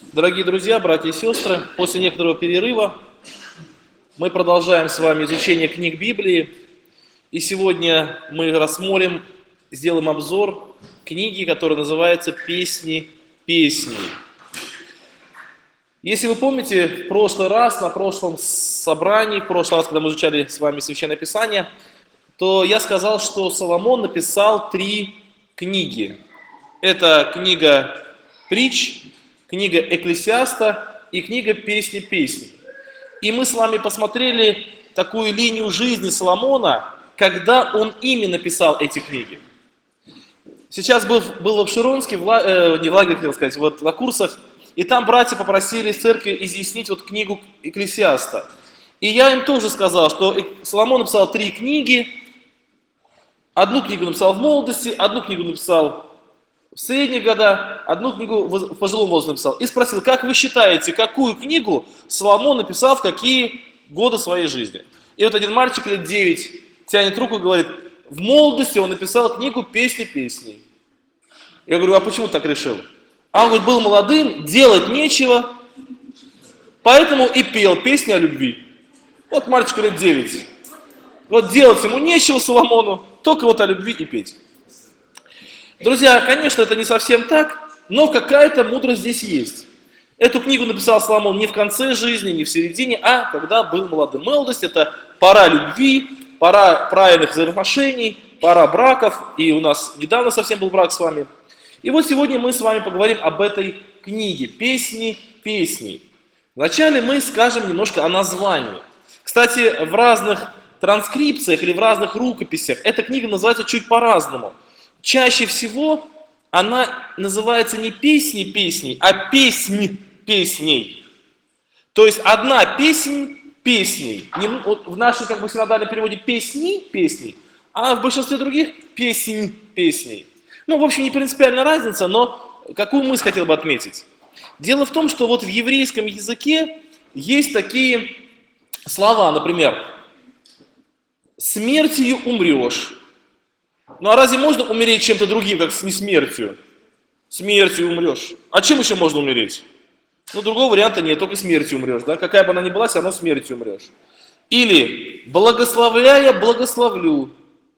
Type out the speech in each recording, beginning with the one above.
Дорогие друзья, братья и сестры, после некоторого перерыва мы продолжаем с вами изучение книг Библии. И сегодня мы рассмотрим, сделаем обзор книги, которая называется «Песни песней». Если вы помните, в прошлый раз, на прошлом собрании, в прошлый раз, когда мы изучали с вами Священное Писание, то я сказал, что Соломон написал 3 книги. Это книга «Притч», книга «Экклесиаста» и книга «Песни песней». И мы с вами посмотрели такую линию жизни Соломона, когда он именно писал эти книги. Сейчас был в Обширонске, не в лагере, хотел сказать, вот на курсах, и там братья попросили церкви изъяснить вот книгу «Экклесиаста». И я им тоже сказал, что Соломон написал 3 книги, одну книгу написал в молодости, одну книгу написал в средние года, одну книгу в пожилом возрасте написал. И спросил, как вы считаете, какую книгу Соломон написал в какие годы своей жизни? И вот один мальчик лет 9 тянет руку и говорит, в молодости он написал книгу «Песни песней». Я говорю, а почему так решил? А он говорит, был молодым, делать нечего, поэтому и пел песни о любви. Вот мальчик лет 9. Вот делать ему нечего Соломону, только вот о любви и петь. Друзья, конечно, это не совсем так, но какая-то мудрость здесь есть. Эту книгу написал Соломон не в конце жизни, не в середине, а когда был молодым. Молодость – это пора любви, пора правильных взаимоотношений, пора браков, и у нас недавно совсем был брак с вами. И вот сегодня мы с вами поговорим об этой книге «Песни песней». Вначале мы скажем немножко о названии. Кстати, в разных транскрипциях или в разных рукописях эта книга называется чуть по-разному. Чаще всего она называется не «Песни песней», а «Песнь песней». То есть одна песнь песней. В нашем синодальном переводе «Песни песней», а в большинстве других «Песнь песней». Ну, в общем, не принципиальная разница, но какую мысль хотел бы отметить. Дело в том, что вот в еврейском языке есть такие слова, например, «смертью умрешь». Ну а разве можно умереть чем-то другим, как не смертью? Смертью умрешь. А чем еще можно умереть? Ну, другого варианта нет, только смертью умрешь. Да? Какая бы она ни была, все равно смертью умрешь. Или благословляя, благословлю.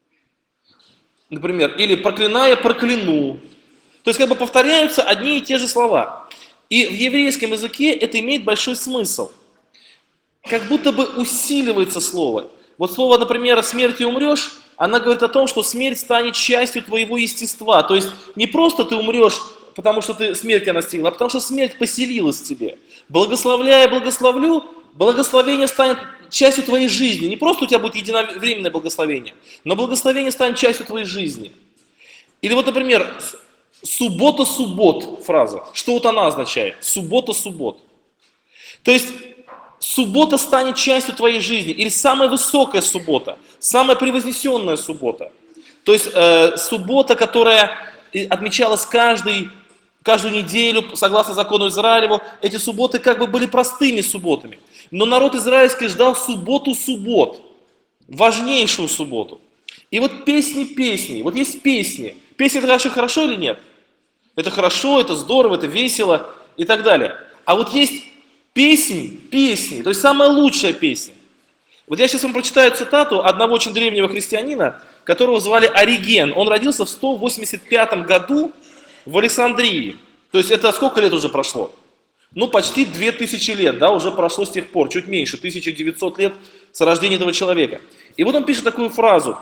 Например, или проклиная, прокляну. То есть повторяются одни и те же слова. И в еврейском языке это имеет большой смысл. Как будто бы усиливается слово. Вот слово, например, «смертью умрешь», она говорит о том, что смерть станет частью твоего естества. То есть не просто ты умрешь, потому что ты смерть настигла, а потому что смерть поселилась в тебе. Благословляя, благословлю, благословение станет частью твоей жизни. Не просто у тебя будет единовременное благословение, но благословение станет частью твоей жизни. Или вот, например, суббота-суббот фраза. Что вот она означает? Суббота-суббот. То есть суббота станет частью твоей жизни. Или самая высокая суббота, самая превознесенная суббота. То есть суббота, которая отмечалась каждую неделю, согласно закону Израилеву, эти субботы были простыми субботами. Но народ израильский ждал субботу-суббот, важнейшую субботу. И вот песни песней, вот есть песни. Песни это хорошо или нет? Это хорошо, это здорово, это весело и так далее. А вот есть песни, то есть самая лучшая песня. Вот я сейчас вам прочитаю цитату одного очень древнего христианина, которого звали Ориген. Он родился в 185 году в Александрии. То есть это сколько лет уже прошло? Ну, почти 2000 лет, да, уже прошло с тех пор, чуть меньше, 1900 лет с рождения этого человека. И вот он пишет такую фразу.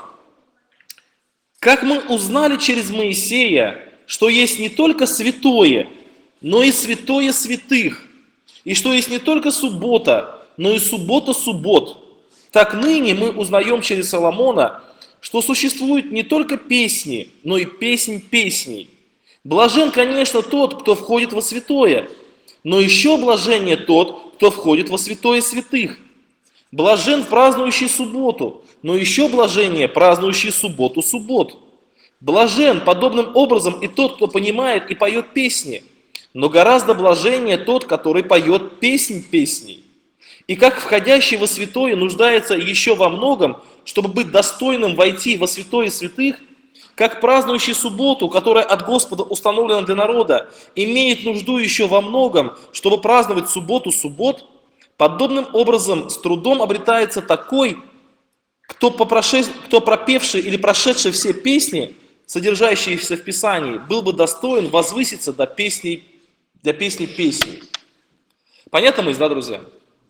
«Как мы узнали через Моисея, что есть не только святое, но и святое святых, и что есть не только суббота, но и суббота-суббот, так ныне мы узнаем через Соломона, что существуют не только песни, но и песнь песней. Блажен, конечно, тот, кто входит во святое, но еще блаженнее тот, кто входит во святое святых. Блажен празднующий субботу, но еще блаженнее празднующий субботу-суббот. Блажен подобным образом и тот, кто понимает и поет песни, но гораздо блаженнее тот, который поет песнь песней. И как входящий во святое нуждается еще во многом, чтобы быть достойным войти во святое святых, как празднующий субботу, которая от Господа установлена для народа, имеет нужду еще во многом, чтобы праздновать субботу суббот, подобным образом с трудом обретается такой, кто пропевший или прошедший все песни, содержащиеся в Писании, был бы достоин возвыситься до песни песней. Понятно мысль, да, друзья?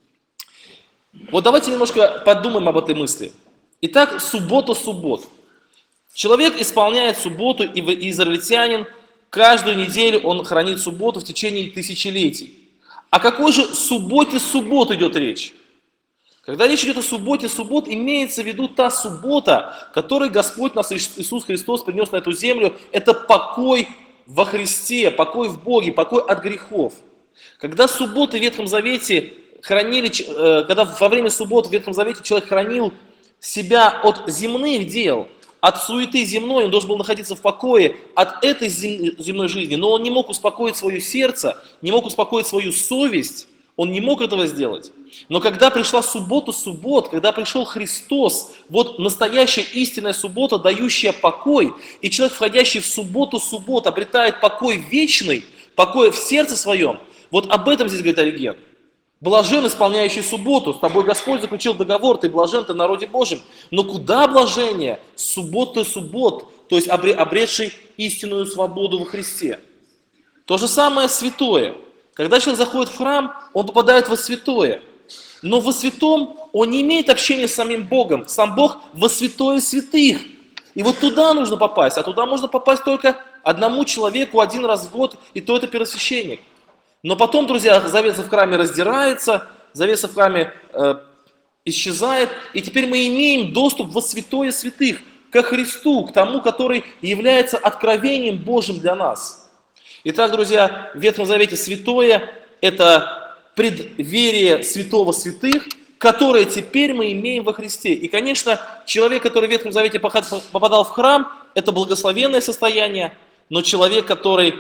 Вот давайте немножко подумаем об этой мысли. Итак, суббота суббот. Человек исполняет субботу, и израильтянин каждую неделю он хранит субботу в течение тысячелетий. О какой же субботе суббот идет речь? Когда речь идет о субботе суббот, имеется в виду та суббота, которой Господь нас, Иисус Христос, принес на эту землю. Это покой во Христе, покой в Боге, покой от грехов. Когда субботы в Ветхом Завете когда во время суббот в Ветхом Завете человек хранил себя от земных дел, от суеты земной, он должен был находиться в покое от этой земной жизни, но он не мог успокоить свое сердце, не мог успокоить свою совесть, он не мог этого сделать. Но когда пришла суббота суббот, когда пришел Христос, вот настоящая истинная суббота, дающая покой, и человек, входящий в субботу суббот, обретает покой вечный, покой в сердце своем, вот об этом здесь говорит Ориген. Блажен, исполняющий субботу, с тобой Господь заключил договор, ты блажен, ты в народе Божьем. Но куда блажение? Суббота суббот, то есть обретший истинную свободу во Христе. То же самое святое. Когда человек заходит в храм, он попадает во святое. Но во святом он не имеет общения с самим Богом. Сам Бог во святое святых. И вот туда нужно попасть. А туда можно попасть только одному человеку один раз в год, и то это первосвященник. Но потом, друзья, завеса в храме раздирается, завеса в храме исчезает, и теперь мы имеем доступ во святое святых, ко Христу, к тому, который является откровением Божьим для нас. Итак, друзья, в Ветхом Завете святое – это предверие святого святых, которое теперь мы имеем во Христе. И, конечно, человек, который в Ветхом Завете попадал в храм, это благословенное состояние, но человек, который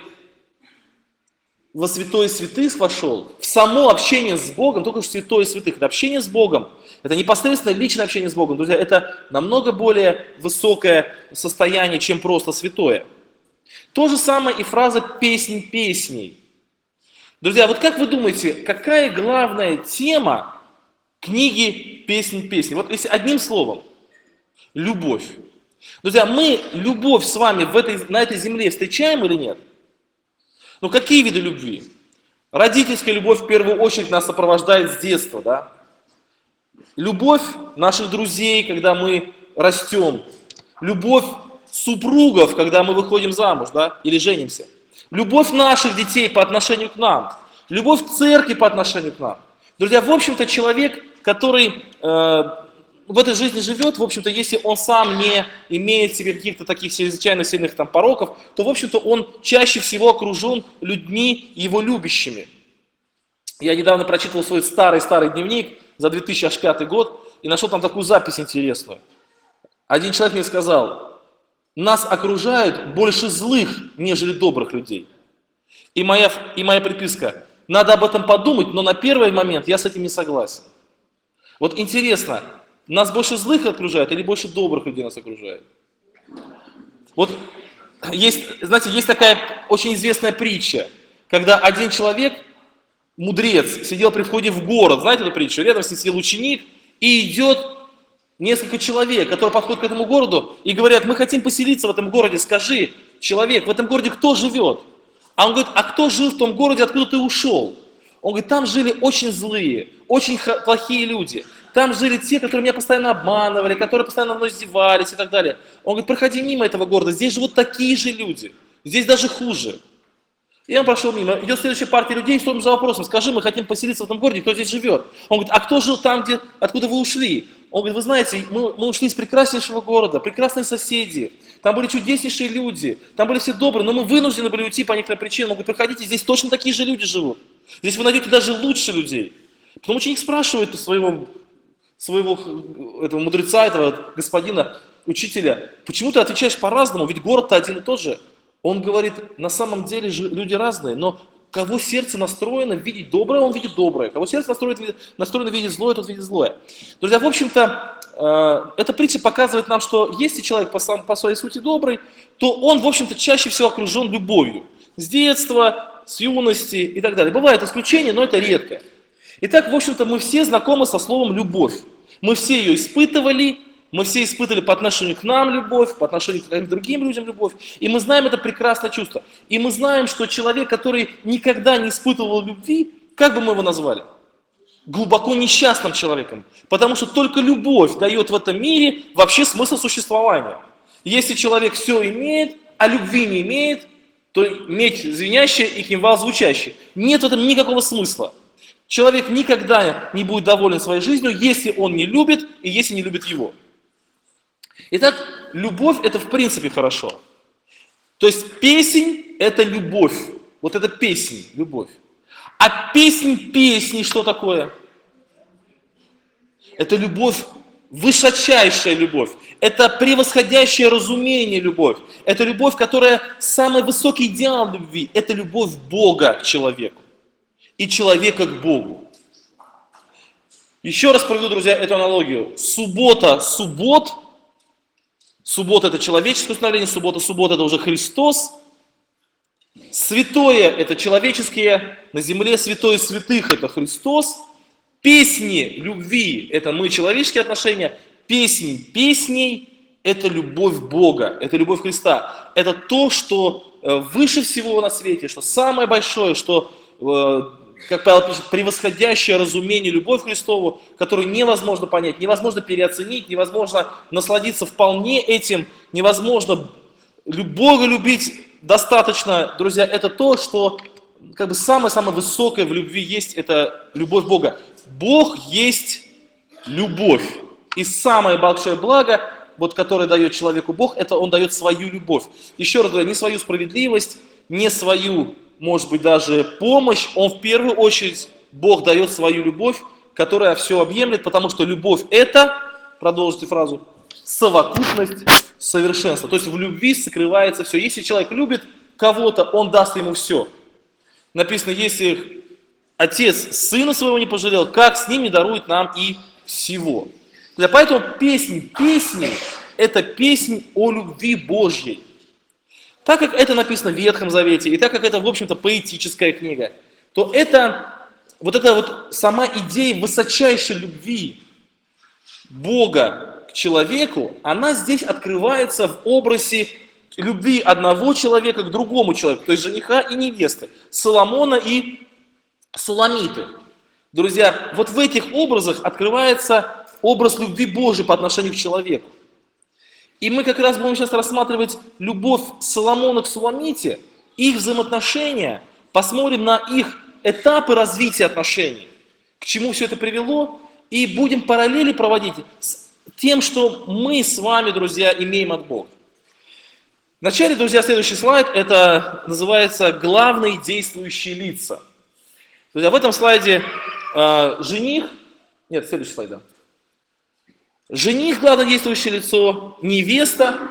во святое святых вошел, в само общение с Богом, только что святое святых, это общение с Богом, это непосредственно личное общение с Богом, друзья, это намного более высокое состояние, чем просто святое. То же самое и фраза «песнь песней». Друзья, вот как вы думаете, какая главная тема книги «Песнь песней»? Вот если одним словом, любовь. Друзья, мы любовь с вами на этой земле встречаем или нет? Ну какие виды любви? Родительская любовь в первую очередь нас сопровождает с детства, да? Любовь наших друзей, когда мы растем. Любовь супругов, когда мы выходим замуж, да, или женимся. Любовь наших детей по отношению к нам. Любовь церкви по отношению к нам. Друзья, в общем-то, человек, который в этой жизни живет, в общем-то, если он сам не имеет в себе каких-то таких чрезвычайно сильных там пороков, то, в общем-то, он чаще всего окружен людьми его любящими. Я недавно прочитывал свой старый дневник за 2005 год и нашел там такую запись интересную. Один человек мне сказал: нас окружают больше злых, нежели добрых людей. И моя приписка: надо об этом подумать, но на первый момент я с этим не согласен. Вот интересно, нас больше злых окружает или больше добрых людей нас окружает? Вот знаете, есть такая очень известная притча, когда один человек, мудрец, сидел при входе в город, знаете эту притчу? Рядом с ним сидел ученик, и идет несколько человек, которые подходят к этому городу и говорят: мы хотим поселиться в этом городе, скажи, человек, в этом городе кто живет? А он говорит: а кто жил в том городе, откуда ты ушел? Он говорит: там жили очень злые, очень плохие люди. Там жили те, которые меня постоянно обманывали, которые постоянно мной издевались и так далее. Он говорит: проходи мимо этого города, здесь живут такие же люди, здесь даже хуже. И он прошел мимо. Идет следующая партия людей, что за вопросом: скажи, мы хотим поселиться в этом городе, кто здесь живет? Он говорит: а кто жил там, откуда вы ушли? Он говорит: вы знаете, мы ушли из прекраснейшего города, прекрасные соседи, там были чудеснейшие люди, там были все добрые, но мы вынуждены были уйти по некоторым причинам. Он говорит: проходите, здесь точно такие же люди живут. Здесь вы найдете даже лучше людей. Потом ученик спрашивает у своего этого мудреца, этого господина, учителя: почему ты отвечаешь по-разному, ведь город-то один и тот же. Он говорит: на самом деле же люди разные, но кого сердце настроено видеть доброе, он видит доброе. Кого сердце настроено видеть злое, тот видит злое. Друзья, в общем-то, эта притча показывает нам, что если человек по своей сути добрый, то он, в общем-то, чаще всего окружен любовью. С детства, с юности и так далее. Бывают исключения, но это редко. Итак, в общем-то, мы все знакомы со словом «любовь». Мы все ее испытывали, мы все испытывали по отношению к нам любовь, по отношению к другим людям любовь. И мы знаем это прекрасное чувство. И мы знаем, что человек, который никогда не испытывал любви, как бы мы его назвали? Глубоко несчастным человеком. Потому что только любовь дает в этом мире вообще смысл существования. Если человек все имеет, а любви не имеет, то медь звенящая и кимвал звучащий. Нет в этом никакого смысла. Человек никогда не будет доволен своей жизнью, если он не любит и если не любит его. Итак, любовь – это в принципе хорошо. То есть песнь – это любовь. Вот это песнь, любовь. А песнь песней что такое? Это любовь, высочайшая любовь. Это превосходящее разумение любовь. Это любовь, которая самый высокий идеал любви. Это любовь Бога к человеку и человека к Богу. Еще раз проведу, друзья, эту аналогию. Суббота это человеческое установление, суббота это уже Христос. Святое это человеческие, на земле святое святых это Христос. Песни любви это мы, человеческие отношения. Песни песней это любовь Бога, это любовь Христа. Это то, что выше всего на свете, что самое большое, что, как Павел пишет, превосходящее разумение, любовь Христову, которую невозможно понять, невозможно переоценить, невозможно насладиться вполне этим, невозможно Бога любить достаточно, друзья, это то, что как бы самое-самое высокое в любви есть, это любовь Бога. Бог есть любовь. И самое большое благо, вот, которое дает человеку Бог, это Он дает свою любовь. Еще раз говорю, не свою справедливость, не свою, может быть, даже помощь. Он в первую очередь, Бог дает свою любовь, которая все объемлет, потому что любовь это, продолжите фразу, совокупность совершенства. То есть в любви скрывается все. Если человек любит кого-то, он даст ему все. Написано, если отец сына своего не пожалел, как с ним не дарует нам и всего. Поэтому песни это песнь о любви Божьей. Так как это написано в Ветхом Завете, и так как это, в общем-то, поэтическая книга, то это вот сама идея высочайшей любви Бога к человеку, она здесь открывается в образе любви одного человека к другому человеку, то есть жениха и невесты, Соломона и Суламиты. Друзья, вот в этих образах открывается образ любви Божией по отношению к человеку. И мы как раз будем сейчас рассматривать любовь Соломона к Суламите, их взаимоотношения, посмотрим на их этапы развития отношений, к чему все это привело, и будем параллели проводить с тем, что мы с вами, друзья, имеем от Бога. Вначале, друзья, следующий слайд, это называется «Главные действующие лица». Друзья, в этом слайде жених, нет, следующий слайд, да. Жених, главное действующее лицо, невеста,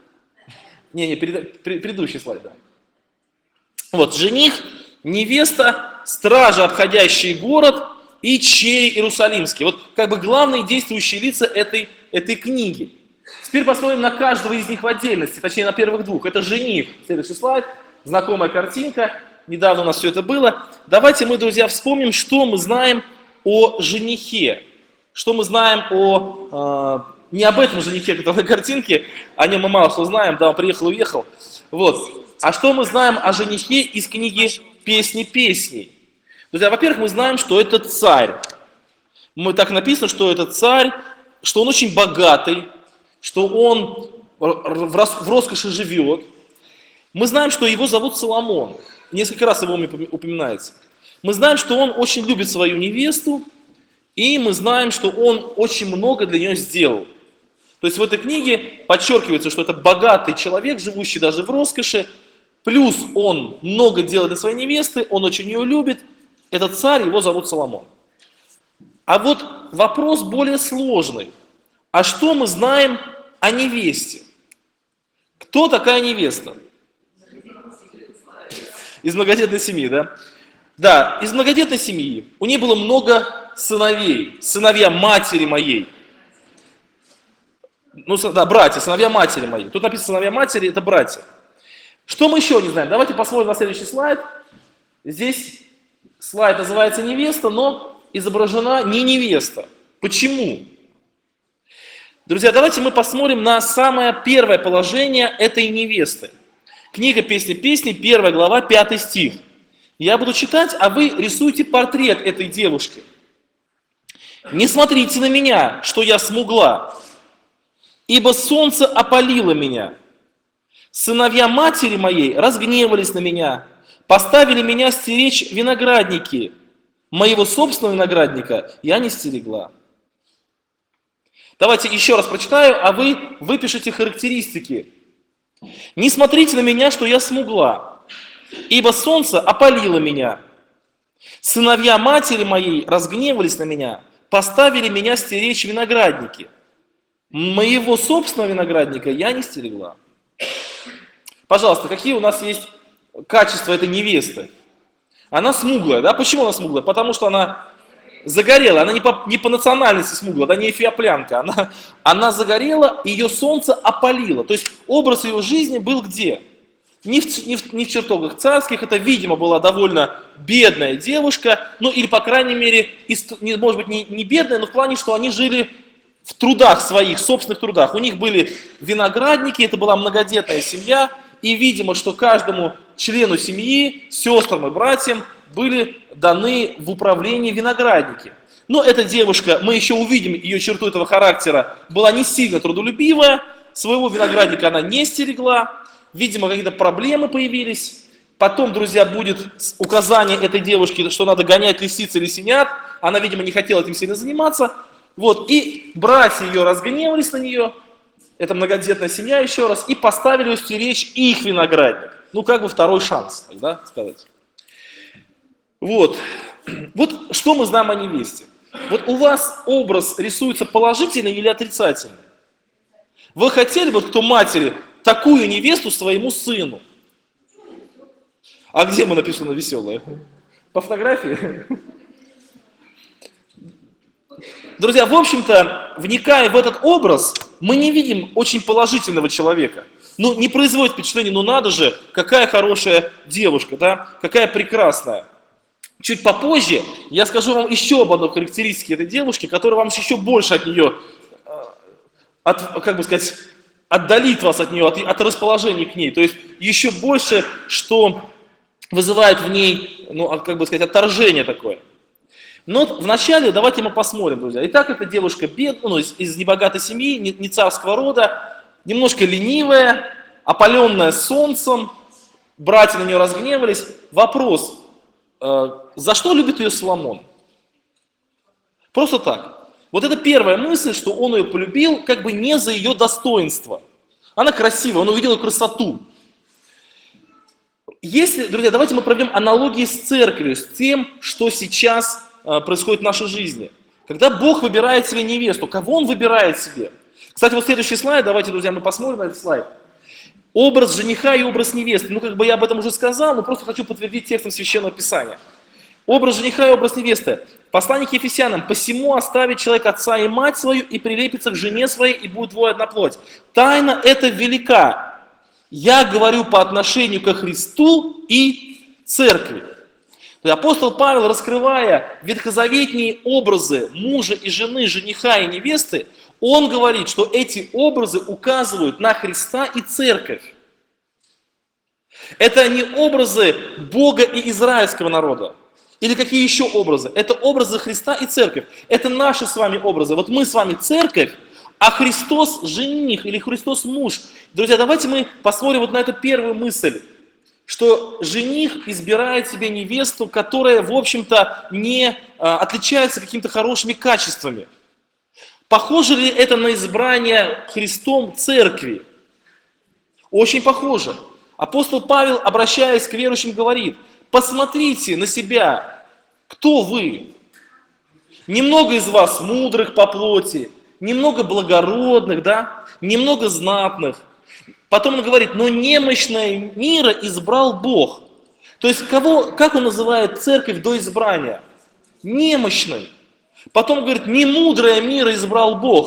предыдущий слайд, да. Вот, жених, невеста, стражи, обходящие город, и чей Иерусалимский. Вот как бы главные действующие лица этой книги. Теперь посмотрим на каждого из них в отдельности, точнее на первых двух. Это жених. Следующий слайд, знакомая картинка. Недавно у нас все это было. Давайте мы, друзья, вспомним, что мы знаем о женихе. Что мы знаем не об этом женихе, который на картинке, о нем мы мало что знаем, да, он приехал, уехал. Вот. А что мы знаем о женихе из книги «Песни песней»? Друзья, во-первых, мы знаем, что это царь. Так написано, что это царь, что он очень богатый, что он в роскоши живет. Мы знаем, что его зовут Соломон. Несколько раз его имя упоминается. Мы знаем, что он очень любит свою невесту, и мы знаем, что он очень много для нее сделал. То есть в этой книге подчеркивается, что это богатый человек, живущий даже в роскоши, плюс он много делает для своей невесты, он очень ее любит. Этот царь, его зовут Соломон. А вот вопрос более сложный. А что мы знаем о невесте? Кто такая невеста? Из многодетной семьи, да? Да, из многодетной семьи. У нее было много сыновей, сыновья матери моей. Ну, да, братья, сыновья матери мои. Тут написано сыновья матери, это братья. Что мы еще не знаем? Давайте посмотрим на следующий слайд. Здесь слайд называется невеста, но изображена не невеста. Почему? Друзья, давайте мы посмотрим на самое первое положение этой невесты. Книга «Песни песней», 1 глава, 5 стих. Я буду читать, а вы рисуйте портрет этой девушки. «Не смотрите на меня, что я смугла, ибо солнце опалило меня. Сыновья матери моей разгневались на меня, поставили меня стеречь виноградники. Моего собственного виноградника я не стерегла». Давайте еще раз прочитаю, а вы выпишите характеристики. «Не смотрите на меня, что я смугла, ибо солнце опалило меня. Сыновья матери моей разгневались на меня, поставили меня стеречь виноградники. Моего собственного виноградника я не стерегла». Пожалуйста, какие у нас есть качества этой невесты? Она смуглая, да? Почему она смуглая? Потому что она загорела, она не по национальности смуглая, да, не эфиоплянка. Она загорела, ее солнце опалило. То есть образ ее жизни был где? Не в чертогах царских, это, видимо, была довольно бедная девушка, ну или, по крайней мере, может быть, не бедная, но в плане, что они жили в трудах своих, собственных трудах. У них были виноградники, это была многодетная семья, и, видимо, что каждому члену семьи, сестрам и братьям были даны в управление виноградники. Но эта девушка, мы еще увидим ее черту этого характера, была не сильно трудолюбивая, своего виноградника она не стерегла, видимо, какие-то проблемы появились. Потом, друзья, будет указание этой девушки, что надо гонять лисиц и лисенят. Она, видимо, не хотела этим сильно заниматься. Вот, и братья ее разгневались на нее, это многодетная семья еще раз, и поставили стеречь их виноградник. Ну, как бы второй шанс, да, сказать. Вот что мы знаем о невесте. Вот у вас образ рисуется положительный или отрицательный? Вы хотели бы, кто матери, такую невесту своему сыну? А где мы написано веселое? По фотографии? Друзья, в общем-то, вникая в этот образ, мы не видим очень положительного человека. Ну, не производит впечатление, ну надо же, какая хорошая девушка, да, какая прекрасная. Чуть попозже я скажу вам еще об одной характеристике этой девушки, которая вам еще больше от нее, как бы сказать, отдалит вас от нее, от расположения к ней. То есть еще больше, что вызывает в ней, ну, как бы сказать, отторжение такое. Но вначале давайте мы посмотрим, друзья. Итак, эта девушка бедная, ну, из небогатой семьи, не царского рода, немножко ленивая, опаленная солнцем, братья на нее разгневались. Вопрос, за что любит ее Соломон? Просто так. Вот это первая мысль, что он ее полюбил, как бы не за ее достоинство. Она красивая, он увидел ее красоту. Если, друзья, давайте мы проведем аналогии с церковью, с тем, что сейчас происходит в нашей жизни. Когда Бог выбирает себе невесту, кого Он выбирает себе? Кстати, вот следующий слайд, давайте, друзья, мы посмотрим на этот слайд. Образ жениха и образ невесты. Ну, как бы я об этом уже сказал, но просто хочу подтвердить текстом Священного Писания. Образ жениха и образ невесты. Послание к Ефесянам. «Посему оставит человек отца и мать свою, и прилепится к жене своей, и будет двое одна плоть». Тайна эта велика. Я говорю по отношению ко Христу и церкви. Апостол Павел, раскрывая ветхозаветные образы мужа и жены, жениха и невесты, он говорит, что эти образы указывают на Христа и церковь. Это не образы Бога и израильского народа. Или какие еще образы? Это образы Христа и церковь. Это наши с вами образы. Вот мы с вами церковь, а Христос жених или Христос муж. Друзья, давайте мы посмотрим вот на эту первую мысль, что жених избирает себе невесту, которая, в общем-то, не отличается какими-то хорошими качествами. Похоже ли это на избрание Христом церкви? Очень похоже. Апостол Павел, обращаясь к верующим, говорит: посмотрите на себя, кто вы. Немного из вас мудрых по плоти, немного благородных, да? Немного знатных. Потом он говорит: но немощное мира избрал Бог. То есть как он называет церковь до избрания? Немощной. Потом говорит: не мудрое мира избрал Бог.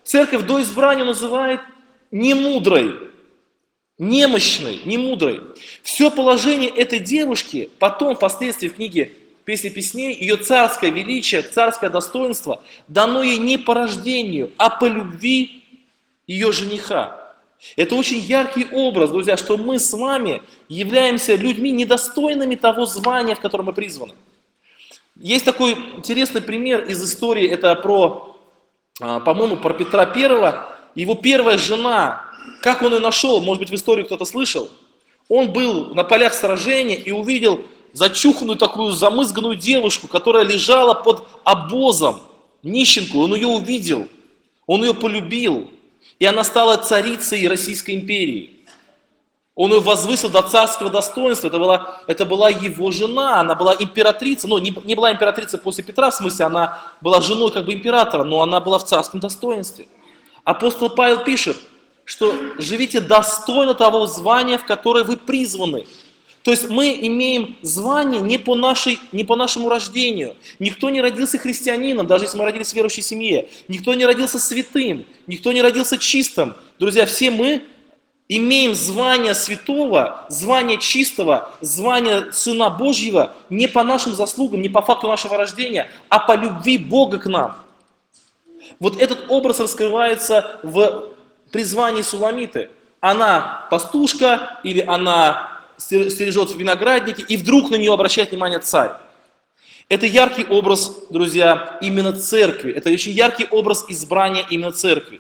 церковь до избрания называет немудрой, немощной, немудрой. Все положение этой девушки потом, впоследствии в книге «Песни песней», ее царское величие, царское достоинство дано ей не по рождению, а по любви ее жениха. Это очень яркий образ, друзья, что мы с вами являемся людьми недостойными того звания, в котором мы призваны. Есть такой интересный пример из истории, это про, по-моему, про Петра Первого. Его первая жена, как он ее нашел, может быть, в истории кто-то слышал. Он был на полях сражения и увидел зачуханную такую замызганную девушку, которая лежала под обозом, нищенку. Он ее увидел, он ее полюбил. И она стала царицей Российской империи. Он ее возвысил до царского достоинства. Это была его жена, она была императрица. Ну, не была императрица после Петра, в смысле, она была женой как бы императора, но она была в царском достоинстве. Апостол Павел пишет, что живите достойно того звания, в которое вы призваны. То есть мы имеем звание не по нашему рождению. Никто не родился христианином, даже если мы родились в верующей семье. Никто не родился святым, никто не родился чистым. Друзья, все мы имеем звание святого, звание чистого, звание Сына Божьего не по нашим заслугам, не по факту нашего рождения, а по любви Бога к нам. Вот этот образ раскрывается в призвании Суламиты. Она пастушка или она стережет в винограднике, и вдруг на нее обращает внимание царь. Это яркий образ, друзья, именно церкви. Это очень яркий образ избрания именно церкви.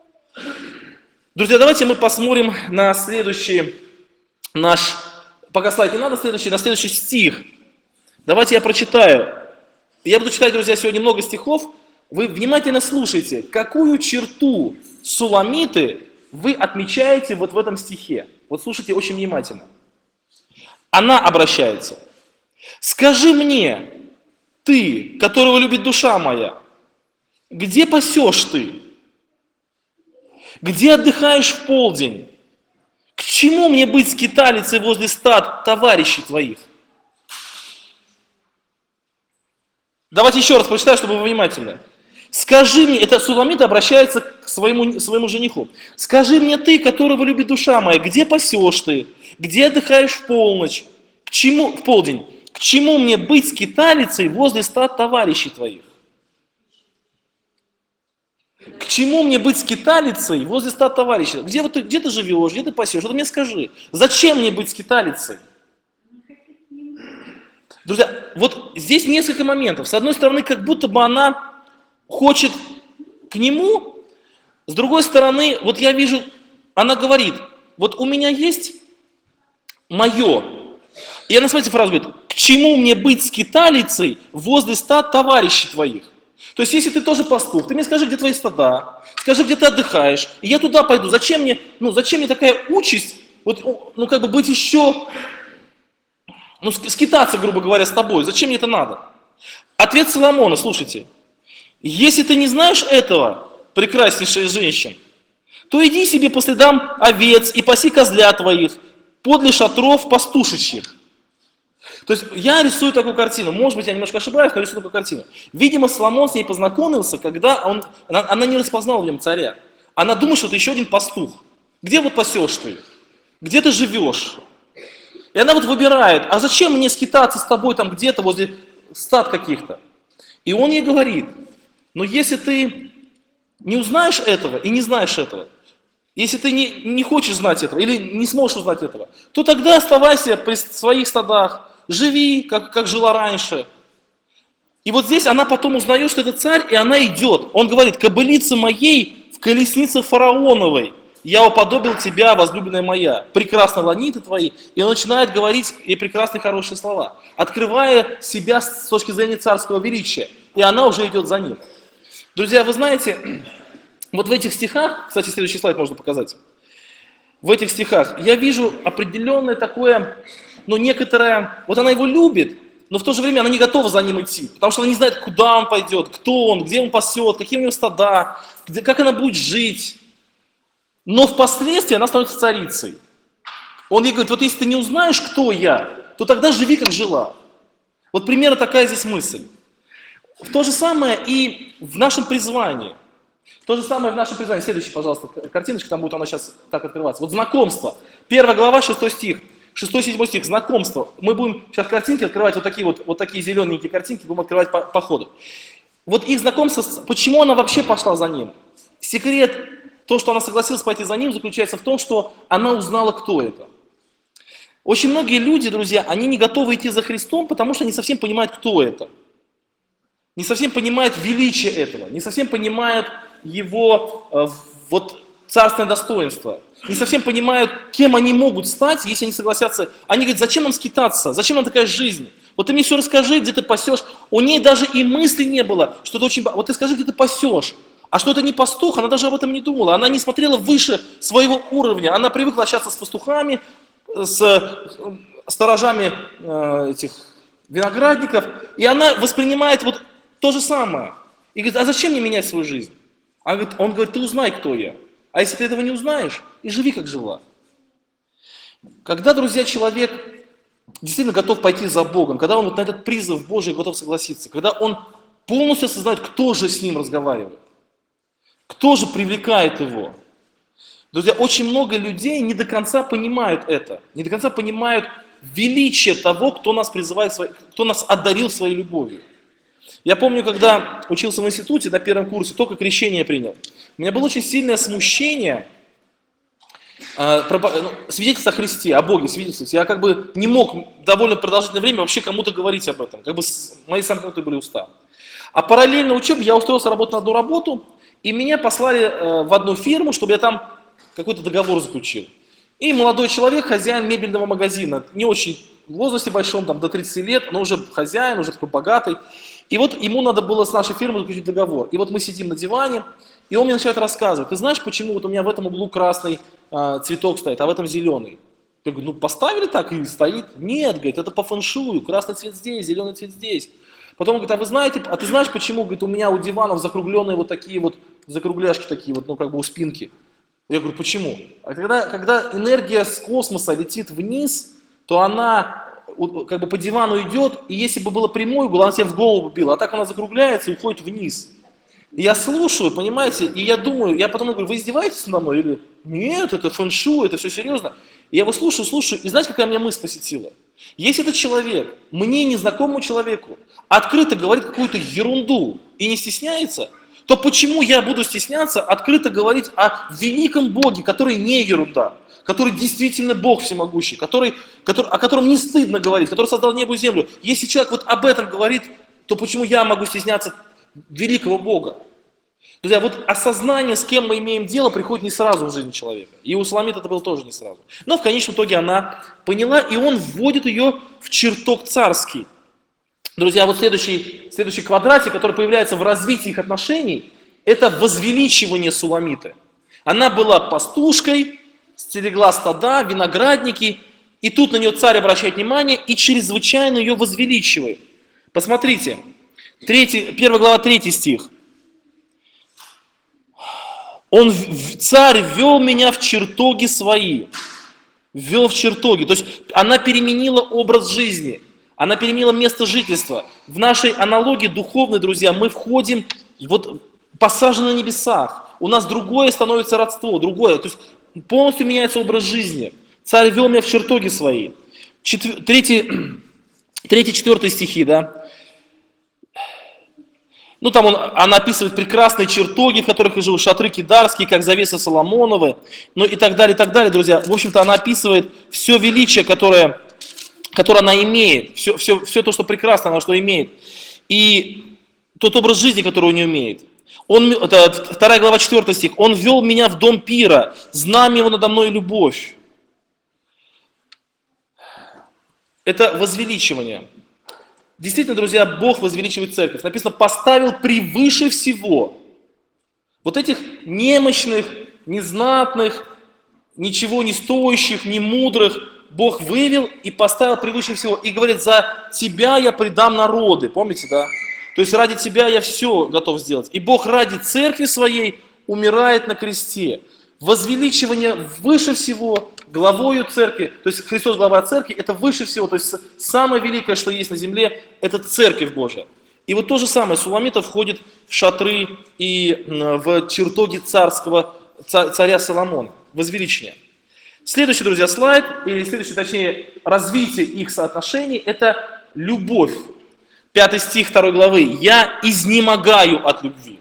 Друзья, давайте мы посмотрим на следующий наш, пока слайд не надо, на следующий стих. Давайте я прочитаю. Я буду читать, друзья, сегодня много стихов. Вы внимательно слушайте, какую черту Суламиты вы отмечаете вот в этом стихе. Вот слушайте очень внимательно. Она обращается. Скажи мне, ты, которого любит душа моя, где пасешь ты? Где отдыхаешь в полдень? К чему мне быть скиталицей возле стад товарищей твоих? Давайте еще раз прочитаю, чтобы вы внимательны. Скажи мне, это Суламита обращается к своему жениху. Скажи мне ты, которого любит душа моя, где пасешь ты? Где отдыхаешь в полночь? В полдень? К чему мне быть скиталицей возле стад товарищей твоих? К чему мне быть скиталицей возле стад товарищей? Где ты живешь, где ты пасешь? Вот мне скажи, зачем мне быть скиталицей? Друзья, вот здесь несколько моментов. С одной стороны, как будто бы она хочет к нему, с другой стороны, вот я вижу, она говорит, вот у меня есть мое. И она, смотрите, фразу говорит, к чему мне быть скиталицей возле стад товарищей твоих? То есть, если ты тоже пастух, ты мне скажи, где твои стада, скажи, где ты отдыхаешь, и я туда пойду. Зачем мне такая участь, быть еще, скитаться, грубо говоря, с тобой? Зачем мне это надо? Ответ Соломона, слушайте. Если ты не знаешь этого, прекраснейшая женщина, то иди себе по следам овец и паси козлят твоих подле шатров пастушечьих. То есть я рисую такую картину, может быть, я немножко ошибаюсь, но рисую такую картину. Видимо, Соломон с ней познакомился, когда она не распознала в нем царя. Она думает, что это еще один пастух. Где вот пасешь ты? Где ты живешь? И она вот выбирает, а зачем мне скитаться с тобой там где-то возле стад каких-то? И он ей говорит, но если ты не узнаешь этого и не знаешь этого, если ты не хочешь знать этого или не сможешь узнать этого, то тогда оставайся при своих стадах, живи, как жила раньше. И вот здесь она потом узнает, что это царь, и она идет. Он говорит, кобылице моей в колеснице фараоновой я уподобил тебя, возлюбленная моя, прекрасно ланиты твои. И он начинает говорить ей прекрасные хорошие слова, открывая себя с точки зрения царского величия. И она уже идет за ним. Друзья, вы знаете, вот в этих стихах, кстати, следующий слайд можно показать. В этих стихах я вижу определенное такое, некоторое, вот она его любит, но в то же время она не готова за ним идти, потому что она не знает, куда он пойдет, кто он, где он пасет, какие у него стада, как она будет жить. Но впоследствии она становится царицей. Он ей говорит, вот если ты не узнаешь, кто я, то тогда живи, как жила. Вот примерно такая здесь мысль. То же самое и в нашем призвании. То же самое в нашем призвании. Следующий, пожалуйста, картиночка, там будет она сейчас так открываться. Вот знакомство. 1 глава, 6 стих. 6-7 стих, знакомство. Мы будем сейчас картинки открывать, вот такие зелененькие картинки, будем открывать по ходу. Вот их знакомство, почему она вообще пошла за ним? Секрет, то, что она согласилась пойти за ним, заключается в том, что она узнала, кто это. Очень многие люди, друзья, они не готовы идти за Христом, потому что не совсем понимают, кто это. Не совсем понимают величие этого, не совсем понимают его царственное достоинство. Не совсем понимают, кем они могут стать, если они согласятся. Они говорят, зачем нам скитаться, зачем нам такая жизнь? Вот ты мне все расскажи, где ты пасешь. У ней даже и мысли не было, что это очень... Вот ты скажи, где ты пасешь. А что это не пастух, она даже об этом не думала. Она не смотрела выше своего уровня. Она привыкла общаться с пастухами, с сторожами этих виноградников. И она воспринимает вот то же самое. И говорит, а зачем мне менять свою жизнь? Он говорит, ты узнай, кто я. А если ты этого не узнаешь, и живи, как жила. Когда, друзья, человек действительно готов пойти за Богом, когда он вот на этот призыв Божий готов согласиться, когда он полностью осознает, кто же с ним разговаривает, кто же привлекает его. Друзья, очень много людей не до конца понимают это, не до конца понимают величие того, кто нас призывает, кто нас одарил своей любовью. Я помню, когда учился в институте на первом курсе, только крещение принял. У меня было очень сильное смущение свидетельство о Христе, о Боге свидетельствовать. Я как бы не мог довольно продолжительное время вообще кому-то говорить об этом. Как бы мои сомкнутые были уста. А параллельно учебе я устроился работать на одну работу, и меня послали в одну фирму, чтобы я там какой-то договор заключил. И молодой человек, хозяин мебельного магазина, не очень в возрасте большом, там до 30 лет, но уже хозяин, уже такой богатый. И вот ему надо было с нашей фирмой заключить договор. И вот мы сидим на диване, и он мне начинает рассказывать. Ты знаешь, почему вот у меня в этом углу красный цветок стоит, а в этом зеленый? Я говорю, поставили так и стоит. Нет, говорит, это по фэншую, красный цвет здесь, зеленый цвет здесь. Потом он говорит, а ты знаешь, почему, говорит, у меня у диванов закругленные вот такие вот, закругляшки такие вот, у спинки? Я говорю, почему? А когда энергия с космоса летит вниз, то она как бы по дивану идет, и если бы было прямой угол, она себе в голову била, а так она закругляется и уходит вниз. И я слушаю, понимаете, и я думаю, я потом говорю, вы издеваетесь надо мной? Или нет, это фэншу, это все серьезно. И я его слушаю, и знаете, какая меня мысль посетила? Если этот человек, мне незнакомому человеку, открыто говорит какую-то ерунду и не стесняется, то почему я буду стесняться открыто говорить о великом Боге, который не ерунда, который действительно Бог всемогущий, о котором не стыдно говорить, который создал небо и землю. Если человек вот об этом говорит, то почему я могу стесняться великого Бога? Друзья, вот осознание, с кем мы имеем дело, приходит не сразу в жизнь человека. И у Суламиты это было тоже не сразу. Но в конечном итоге она поняла, и он вводит ее в чертог царский. Друзья, вот следующий квадратик, который появляется в развитии их отношений, это возвеличивание Суламиты. Она была пастушкой, стерегла стада, виноградники, и тут на нее царь обращает внимание и чрезвычайно ее возвеличивает. Посмотрите, 1 глава 3 стих. Царь ввел меня в чертоги свои. Ввел в чертоги. То есть она переменила образ жизни. Она переменила место жительства. В нашей аналогии духовной, друзья, мы входим, посажены на небесах. У нас другое становится родство, другое. То есть полностью меняется образ жизни. Царь ввел меня в чертоги свои. 3-4 стихи, да. Там она описывает прекрасные чертоги, в которых я живу, шатры кидарские, как завесы Соломоновы, и так далее, друзья. В общем-то, она описывает все величие, которое она имеет, все то, что прекрасно она что имеет, и тот образ жизни, который у нее имеет. 2 глава 4 стих. Он ввел меня в дом пира, знамя его надо мной любовь. Это возвеличивание. Действительно, друзья, Бог возвеличивает церковь. Написано, поставил превыше всего. Вот этих немощных, незнатных, ничего не стоящих, не мудрых Бог вывел и поставил превыше всего. И говорит, за тебя я предам народы. Помните, да? То есть ради тебя я все готов сделать. И Бог ради церкви своей умирает на кресте. Возвеличивание выше всего, главою церкви, то есть Христос глава церкви, это выше всего, то есть самое великое, что есть на земле, это церковь Божия. И вот то же самое, Суламита входит в шатры и в чертоги царя Соломона, возвеличение. Следующий, друзья, слайд, или следующее, точнее, развитие их соотношений, это любовь. 5 стих 2 главы. «Я изнемогаю от любви».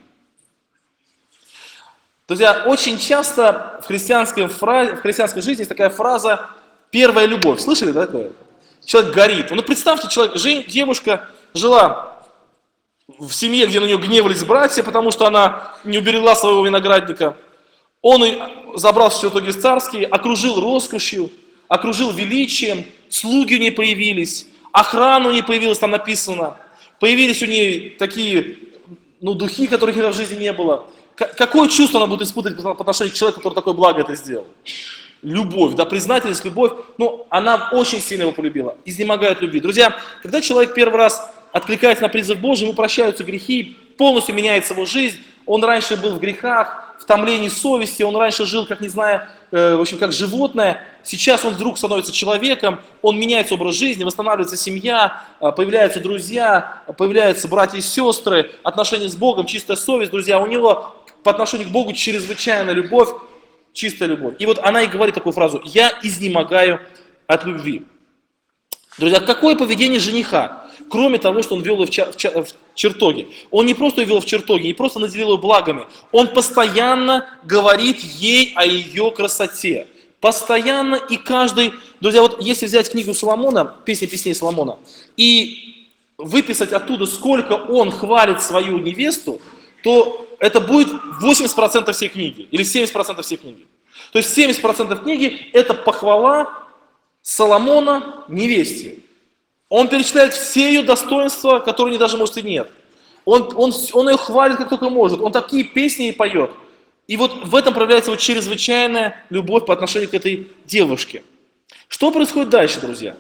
Друзья, очень часто в христианской жизни есть такая фраза «первая любовь». Слышали, да, такое? Человек горит. Ну, представьте, девушка жила в семье, где на нее гневались братья, потому что она не уберегла своего виноградника. Он забрал все чертоги царские, окружил роскошью, окружил величием, слуги у нее появились, охрана у нее появилась, там написано. Появились у нее такие, духи, которых никогда в жизни не было. Какое чувство она будет испытывать по отношению к человеку, который такое благо это сделал? Любовь, да, признательность, любовь. Она очень сильно его полюбила, изнемогает любви. Друзья, когда человек первый раз откликается на призыв Божий, ему прощаются грехи, полностью меняется его жизнь. Он раньше был в грехах, в томлении совести, он раньше жил, как не знаю, как животное. Сейчас он вдруг становится человеком, он меняется образ жизни, восстанавливается семья, появляются друзья, появляются братья и сестры, отношения с Богом, чистая совесть, друзья. У него по отношению к Богу чрезвычайная любовь, чистая любовь. И вот она и говорит такую фразу: «Я изнемогаю от любви». Друзья, какое поведение жениха? Кроме того, что он вел ее в чертоге. Он не просто ее вел в чертоге, не просто наделил ее благами. Он постоянно говорит ей о ее красоте. Постоянно и каждый... Друзья, вот если взять книгу Соломона, «Песни песней Соломона», и выписать оттуда, сколько он хвалит свою невесту, то это будет 80% всей книги, или 70% всей книги. То есть 70% книги – это похвала Соломона невесте. Он перечисляет все ее достоинства, которые у нее даже, может, и нет. Он ее хвалит, как только может. Он такие песни и поет. И вот в этом проявляется вот чрезвычайная любовь по отношению к этой девушке. Что происходит дальше, друзья?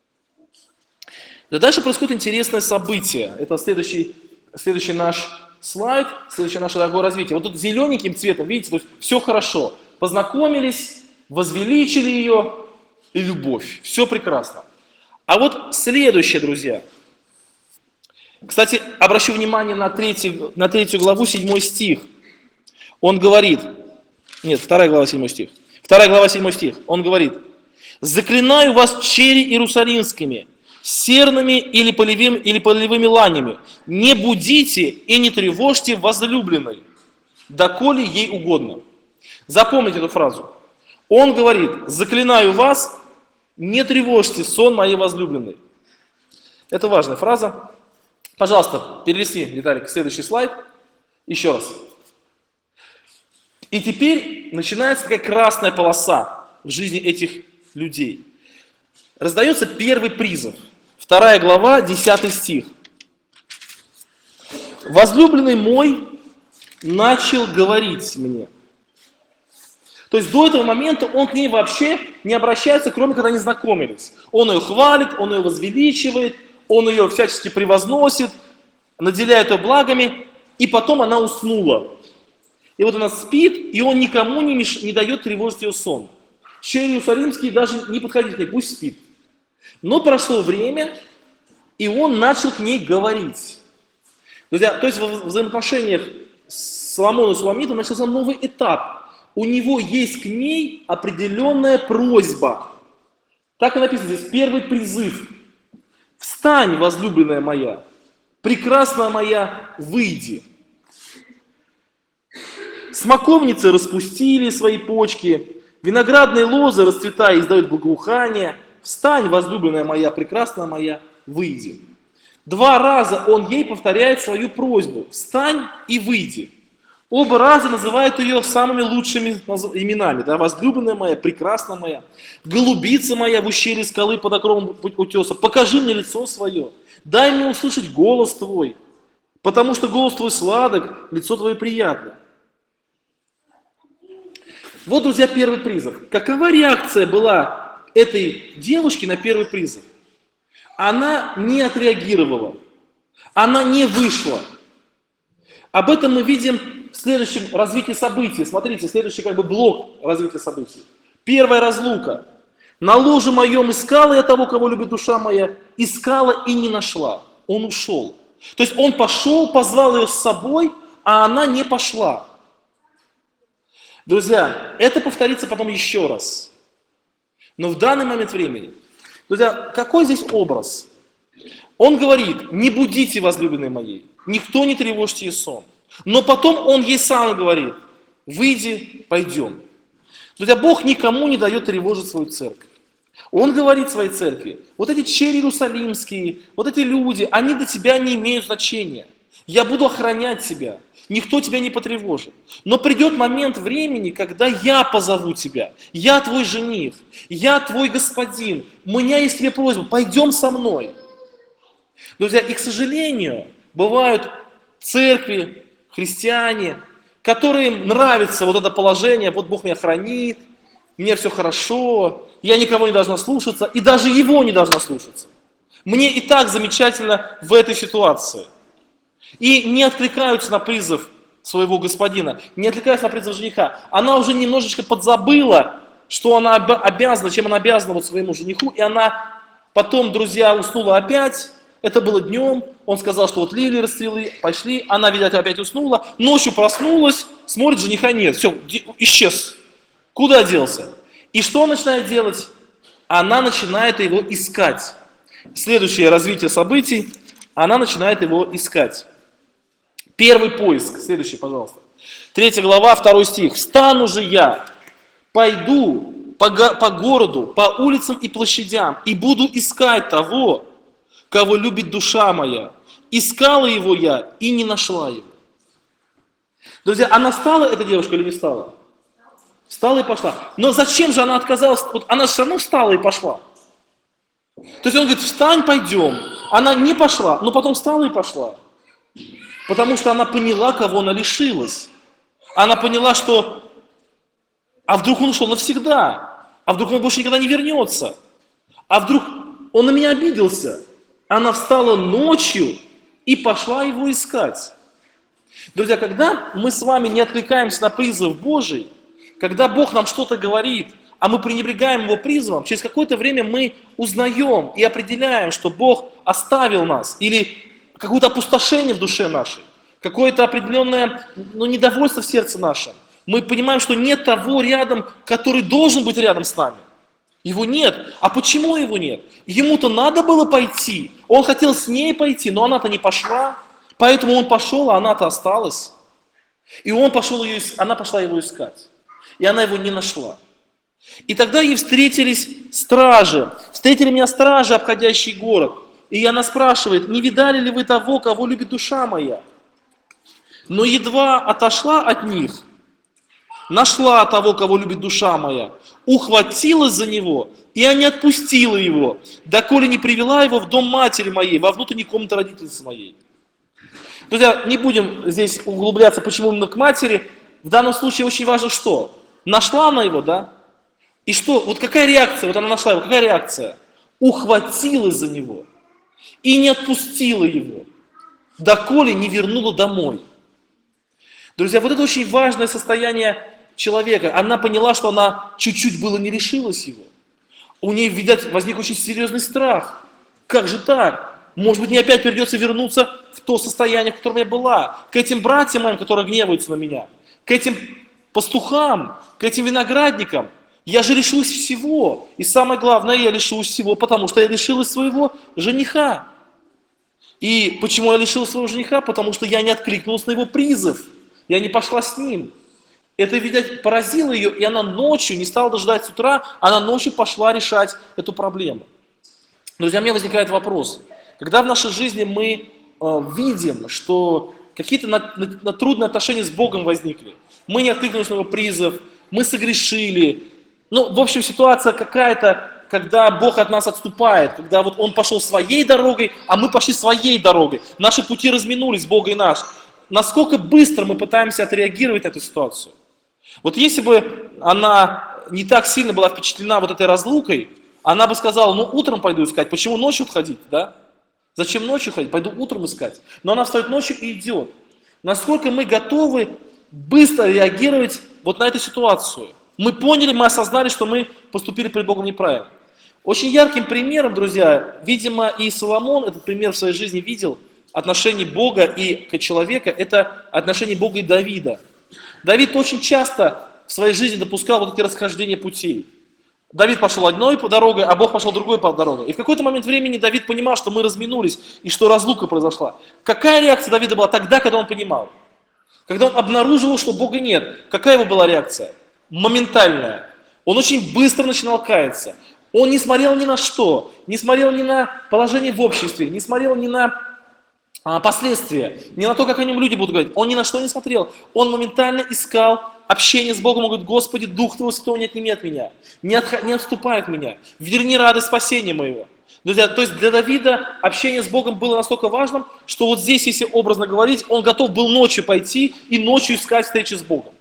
Да дальше происходит интересное событие. Это следующий наш слайд, следующее наше такое развитие. Вот тут зелененьким цветом, видите, то есть все хорошо. Познакомились, возвеличили ее, и любовь. Все прекрасно. А вот следующее, друзья. Кстати, обращу внимание на 3 главу, 7 стих. Он говорит, 2 глава, 7 стих. 2 глава, 7 стих. Он говорит: «Заклинаю вас чери иерусалимскими, серными или полевыми ланями, не будите и не тревожьте возлюбленной, доколе ей угодно». Запомните эту фразу. Он говорит: «Заклинаю вас, не тревожьте сон моей возлюбленной». Это важная фраза. Пожалуйста, перелистни, Виталик, следующий слайд. Еще раз. И теперь начинается такая красная полоса в жизни этих людей. Раздается первый призыв. 2 глава, 10 стих. «Возлюбленный мой начал говорить мне». То есть до этого момента он к ней вообще не обращается, кроме когда они знакомились. Он ее хвалит, он ее возвеличивает, он ее всячески превозносит, наделяет ее благами, и потом она уснула. И вот она спит, и он никому не дает тревожить ее сон. Чери иерусалимские даже не подходить к ней, пусть спит. Но прошло время, и он начал к ней говорить. Друзья, то есть в взаимоотношениях с Соломоном и Суламитом начался новый этап. У него есть к ней определенная просьба. Так и написано здесь, первый призыв. «Встань, возлюбленная моя, прекрасная моя, выйди». Смоковницы распустили свои почки, виноградные лозы, расцветая, издают благоухание. «Встань, возлюбленная моя, прекрасная моя, выйди». 2 раза он ей повторяет свою просьбу: «Встань и выйди». Оба раза называют ее самыми лучшими именами. Да? «Возлюбленная моя, прекрасная моя, голубица моя в ущелье скалы под окромом утеса, покажи мне лицо свое, дай мне услышать голос твой, потому что голос твой сладок, лицо твое приятно». Вот, друзья, первый призыв. Какова реакция была этой девушки на первый призыв? Она не отреагировала, она не вышла. Об этом мы видим в следующем развитии событий. Смотрите, следующий блок развития событий. Первая разлука. «На ложе моем искала я того, кого любит душа моя, искала и не нашла». Он ушел. То есть он пошел, позвал ее с собой, а она не пошла. Друзья, это повторится потом еще раз. Но в данный момент времени, друзья, какой здесь образ? Он говорит: не будите, возлюбленные моей, никто не тревожьте ей сон. Но потом он ей сам говорит: выйди, пойдем. Друзья, Бог никому не дает тревожить свою церковь. Он говорит своей церкви: вот эти черри иерусалимские, вот эти люди, они для тебя не имеют значения. Я буду охранять тебя, никто тебя не потревожит. Но придет момент времени, когда я позову тебя, я твой жених, я твой господин, у меня есть тебе просьба, пойдем со мной. Друзья, и, к сожалению, бывают церкви, христиане, которым нравится вот это положение: вот Бог меня хранит, мне все хорошо, я никого не должна слушаться, и даже его не должна слушаться. Мне и так замечательно в этой ситуации. И не откликаются на призыв своего господина, не откликаются на призыв жениха. Она уже немножечко подзабыла, что она обязана, чем она обязана вот своему жениху, и она потом, друзья, уснула опять. Это было днем, он сказал, что вот лилии расцвели, пошли, она, видать, опять уснула, ночью проснулась, смотрит, жениха нет, все, исчез. Куда делся? И что он начинает делать? Она начинает его искать. Следующее развитие событий, она начинает его искать. Первый поиск, следующий, пожалуйста. 3 глава, 2 стих. «Встану же я, пойду по городу, по улицам и площадям, и буду искать того, кого любит душа моя. Искала его я и не нашла его». Друзья, она стала эта девушка или не стала? Встала и пошла. Но зачем же она отказалась? Вот она все равно встала и пошла. То есть он говорит: встань, пойдем. Она не пошла, но потом встала и пошла. Потому что она поняла, кого она лишилась. Она поняла, что а вдруг он ушел навсегда? А вдруг он больше никогда не вернется? А вдруг он на меня обиделся? Она встала ночью и пошла его искать. Друзья, когда мы с вами не откликаемся на призыв Божий, когда Бог нам что-то говорит, а мы пренебрегаем Его призывом, через какое-то время мы узнаем и определяем, что Бог оставил нас, или какое-то опустошение в душе нашей, какое-то определенное недовольство в сердце нашем. Мы понимаем, что нет того рядом, который должен быть рядом с нами. Его нет. А почему его нет? Ему-то надо было пойти. Он хотел с ней пойти, но она-то не пошла. Поэтому он пошел, а она-то осталась. И он пошел она пошла его искать. И она его не нашла. И тогда ей встретились стражи. Встретили меня стражи, обходящие город. И она спрашивает: не видали ли вы того, кого любит душа моя? Но едва отошла от них, нашла того, кого любит душа моя, ухватилась за него, и я не отпустила его, доколе не привела его в дом матери моей, во внутренней комнате родительницы моей. Друзья, не будем здесь углубляться, почему именно к матери. В данном случае очень важно что? Нашла она его, да? И что? Вот какая реакция? Вот она нашла его, какая реакция? Ухватилась за него и не отпустила его, доколе не вернула домой. Друзья, вот это очень важное состояние человека. Она поняла, что она чуть-чуть было не решилась его. У нее, видать, возник очень серьезный страх. Как же так? Может быть, мне опять придется вернуться в то состояние, в котором я была. К этим братьям моим, которые гневаются на меня. К этим пастухам, к этим виноградникам. Я же лишилась всего. И самое главное, я лишилась всего, потому что я лишилась своего жениха. И почему я лишилась своего жениха? Потому что я не откликнулась на его призыв. Я не пошла с ним. Это, видать, поразило ее, и она ночью, не стала дожидать с утра, она ночью пошла решать эту проблему. Друзья, у меня возникает вопрос. Когда в нашей жизни мы видим, что какие-то трудные отношения с Богом возникли, мы не откликнулись на его призыв, мы согрешили, в общем, ситуация какая-то, когда Бог от нас отступает, когда вот Он пошел своей дорогой, а мы пошли своей дорогой, наши пути разминулись, Бога и наш. Насколько быстро мы пытаемся отреагировать на эту ситуацию? Вот если бы она не так сильно была впечатлена вот этой разлукой, она бы сказала: утром пойду искать, почему ночью ходить, да? Зачем ночью ходить? Пойду утром искать. Но она встает ночью и идет. Насколько мы готовы быстро реагировать вот на эту ситуацию? Мы поняли, мы осознали, что мы поступили перед Богом неправильно. Очень ярким примером, друзья, видимо, и Соломон этот пример в своей жизни видел, отношений Бога и человека, это отношение Бога и Давида. Давид очень часто в своей жизни допускал вот эти расхождения путей. Давид пошел одной дорогой, а Бог пошел другой дорогой. И в какой-то момент времени Давид понимал, что мы разминулись и что разлука произошла. Какая реакция Давида была тогда, когда он понимал? Когда он обнаруживал, что Бога нет, какая его была реакция? Моментальная. Он очень быстро начинал каяться. Он не смотрел ни на что, не смотрел ни на положение в обществе, не смотрел ни на последствия, не на то, как о нем люди будут говорить. Он ни на что не смотрел. Он моментально искал общение с Богом. Он говорит: Господи, Дух Твой Святой не отними от меня, не отступай от меня, верни радость спасения моего. Друзья, то есть для Давида общение с Богом было настолько важным, что вот здесь, если образно говорить, он готов был ночью пойти и ночью искать встречи с Богом.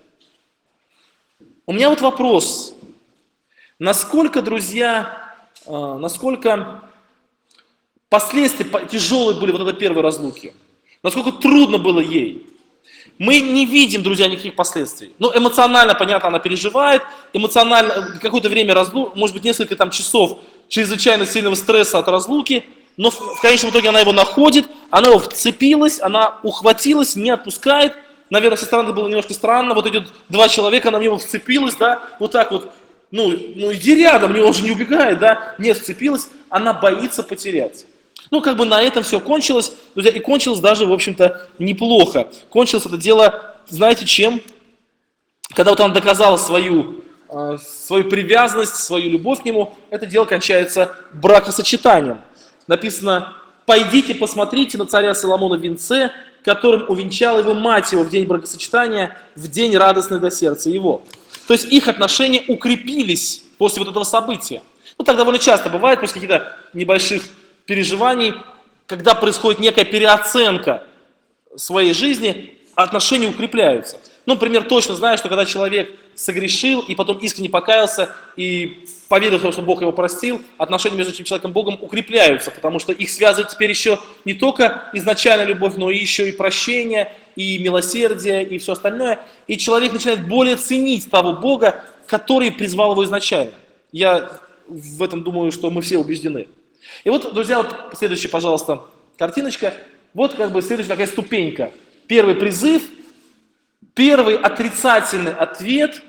У меня вот вопрос. Насколько, друзья, насколько последствия тяжелые были вот этой первой разлуки? Насколько трудно было ей? Мы не видим, друзья, никаких последствий. Ну, эмоционально, понятно, она переживает, эмоционально какое-то время может быть, несколько там часов чрезвычайно сильного стресса от разлуки, но в конечном итоге она его находит, она его вцепилась, она ухватилась, не отпускает. Наверное, со стороны было немножко странно, вот идет два человека, она в него вцепилась, да, вот так вот, ну иди рядом, он же не убегает, да, нет, вцепилась, она боится потерять. Ну, как бы на этом все кончилось, друзья, и кончилось даже, в общем-то, неплохо. Кончилось это дело, знаете, чем? Когда вот она доказала свою привязанность, свою любовь к нему, это дело кончается бракосочетанием. Написано: «Пойдите, посмотрите на царя Соломона в венце, которым увенчала его мать его в день бракосочетания, в день радостный до сердца его». То есть их отношения укрепились после вот этого события. Ну, так довольно часто бывает, после каких-то небольших переживаний, когда происходит некая переоценка своей жизни, отношения укрепляются. Ну, например, точно знаю, что когда человек согрешил и потом искренне покаялся и поверил в то, что Бог его простил, отношения между этим человеком и Богом укрепляются, потому что их связывает теперь еще не только изначальная любовь, но и еще и прощение, и милосердие, и все остальное. И человек начинает более ценить того Бога, который призвал его изначально. Я в этом думаю, что мы все убеждены. И вот, друзья, вот следующая, пожалуйста, картиночка. Вот как бы следующая такая ступенька. Первый призыв, первый отрицательный ответ,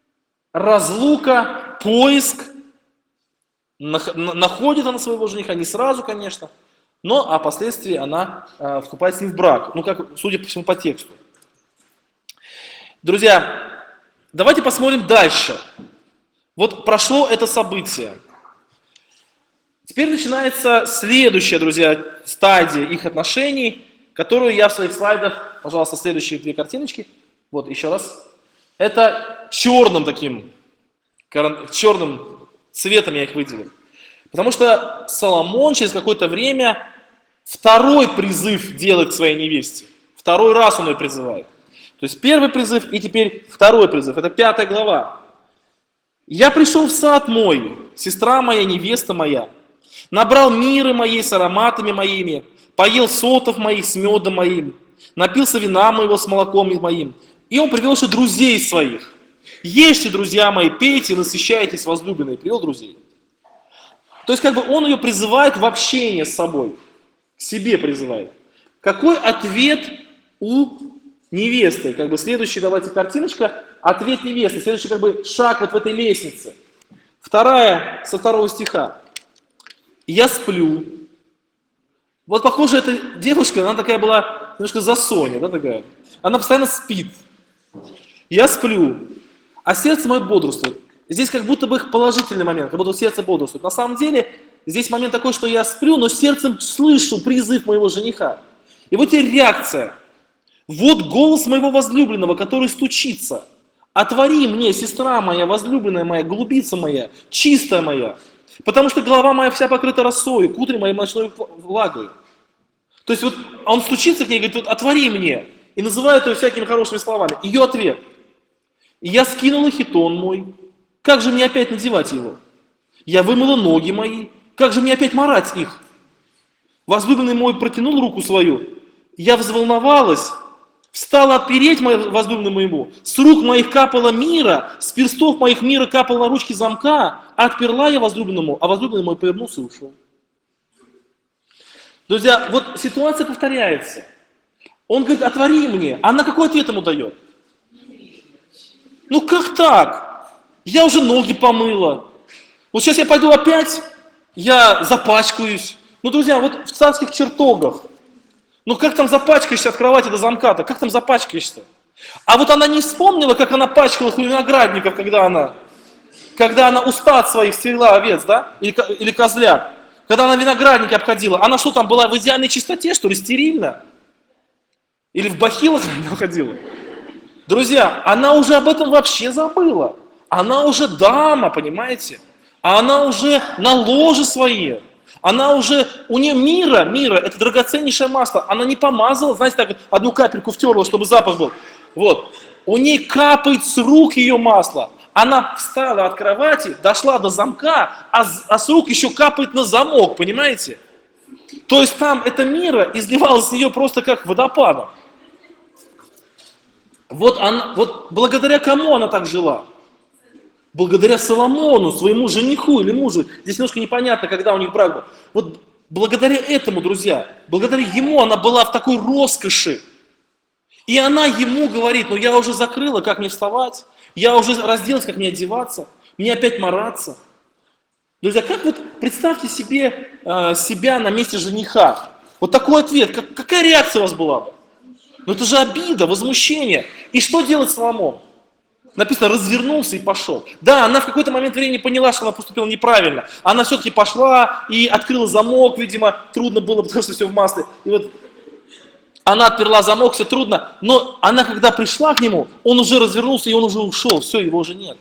разлука, поиск. Находит она своего жениха, не сразу, конечно, но а впоследствии она вступает с ним в брак. Ну, как, судя по всему, по тексту. Друзья, давайте посмотрим дальше. Вот прошло это событие. Теперь начинается следующая, друзья, стадия их отношений, которую я в своих слайдах, пожалуйста, следующие две картиночки, вот еще раз, это черным цветом я их выделил. Потому что Соломон через какое-то время второй призыв делает к своей невесте. Второй раз он ее призывает. То есть первый призыв и теперь второй призыв. Это 5 глава. «Я пришел в сад мой, сестра моя, невеста моя, набрал миры моей с ароматами моими, поел сотов моих с медом моим, напился вина моего с молоком моим». И он привел еще друзей своих. «Ешьте, друзья мои, пейте, насыщайтесь, возлюбленные». Привел друзей. То есть как бы он ее призывает в общение с собой, к себе призывает. Какой ответ у невесты? Как бы следующая, давайте, картиночка. Ответ невесты. Следующий как бы шаг вот в этой лестнице. Вторая, со 2 стиха. «Я сплю». Вот похоже, эта девушка, она такая была немножко засоня, да, такая. Она постоянно спит. «Я сплю, а сердце мое бодрствует». Здесь как будто бы их положительный момент, как будто сердце бодрствует. На самом деле, здесь момент такой, что я сплю, но сердцем слышу призыв моего жениха. И вот теперь реакция. «Вот голос моего возлюбленного, который стучится. Отвори мне, сестра моя, возлюбленная моя, голубица моя, чистая моя. Потому что голова моя вся покрыта росой, кудри моей ночной влагой». То есть вот он стучится к ней и говорит: «Отвори мне». И называет ее всякими хорошими словами. Ее ответ: «И я скинула хитон мой. Как же мне опять надевать его? Я вымыла ноги мои. Как же мне опять марать их? Возлюбленный мой протянул руку свою. Я взволновалась, встала отпереть возлюбленному моему. С рук моих капало мира, с перстов моих мира капало на ручки замка. Отперла я возлюбленному, а возлюбленный мой повернулся и ушел». Друзья, вот ситуация повторяется. Он говорит, отвори мне. Она какой ответ ему дает? Ну как так? Я уже ноги помыла. Вот сейчас я пойду опять, я запачкаюсь. Ну, друзья, вот в царских чертогах. Ну как там запачкаешься от кровати до замка-то? Как там запачкаешься? А вот она не вспомнила, как она пачкалась у виноградников, когда она уста от своих стерегла овец, да? Или козлят. Когда она виноградники обходила. Она что там, была в идеальной чистоте, что ли, стерильно? Или в бахилах она ходила? Друзья, она уже об этом вообще забыла. Она уже дама, понимаете? А она уже на ложе своей. Она уже, у нее мира, это драгоценнейшее масло. Она не помазала, знаете, так вот одну капельку втерла, чтобы запах был. Вот. У ней капает с рук ее масло. Она встала от кровати, дошла до замка, а с рук еще капает на замок, понимаете? То есть там эта мира изливалась с нее просто как водопадом. Вот благодаря кому она так жила? Благодаря Соломону, своему жениху или мужу. Здесь немножко непонятно, когда у них брак был. Вот благодаря этому, друзья, благодаря ему она была в такой роскоши. И она ему говорит, ну я уже закрыла, как мне вставать? Я уже разделась, как мне одеваться? Мне опять мараться? Друзья, как вот представьте себе себя на месте жениха. Вот такой ответ, какая реакция у вас была бы? Ну это же обида, возмущение. И что делает Соломон? Написано, развернулся и пошел. Да, она в какой-то момент времени поняла, что она поступила неправильно. Она все-таки пошла и открыла замок, видимо, трудно было, потому что все в масле. И вот она отперла замок, все трудно. Но она, когда пришла к нему, он уже развернулся и он уже ушел. Все, его уже нет.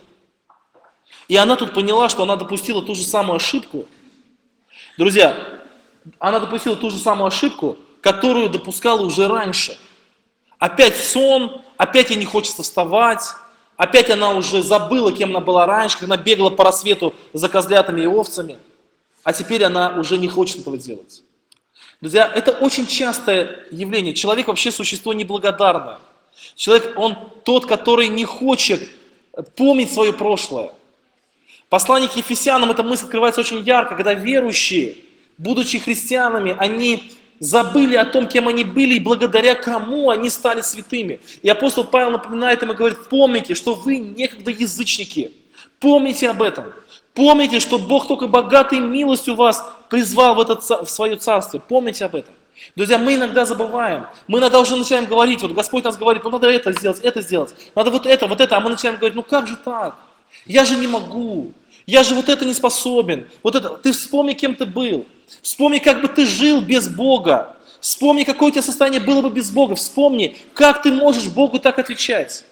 И она тут поняла, что она допустила ту же самую ошибку. Друзья, она допустила ту же самую ошибку, которую допускала уже раньше. Опять сон, опять ей не хочется вставать. Опять она уже забыла, кем она была раньше, когда она бегала по рассвету за козлятами и овцами. А теперь она уже не хочет этого делать. Друзья, это очень частое явление. Человек вообще существо неблагодарное. Человек, он тот, который не хочет помнить свое прошлое. Послание к Ефесянам, эта мысль открывается очень ярко, когда верующие, будучи христианами, они забыли о том, кем они были и благодаря кому они стали святыми. И апостол Павел напоминает им и говорит, помните, что вы некогда язычники. Помните об этом. Помните, что Бог только богатой милостью вас призвал в свое царство. Помните об этом. Друзья, мы иногда забываем. Мы иногда уже начинаем говорить, вот Господь нас говорит, ну надо это сделать. Надо вот это, а мы начинаем говорить, ну как же так? Я же не могу. Я же вот это не способен. Вот это, ты вспомни, кем ты был. Вспомни, как бы ты жил без Бога. Вспомни, какое у тебя состояние было бы без Бога. Вспомни, как ты можешь Богу так отвечать.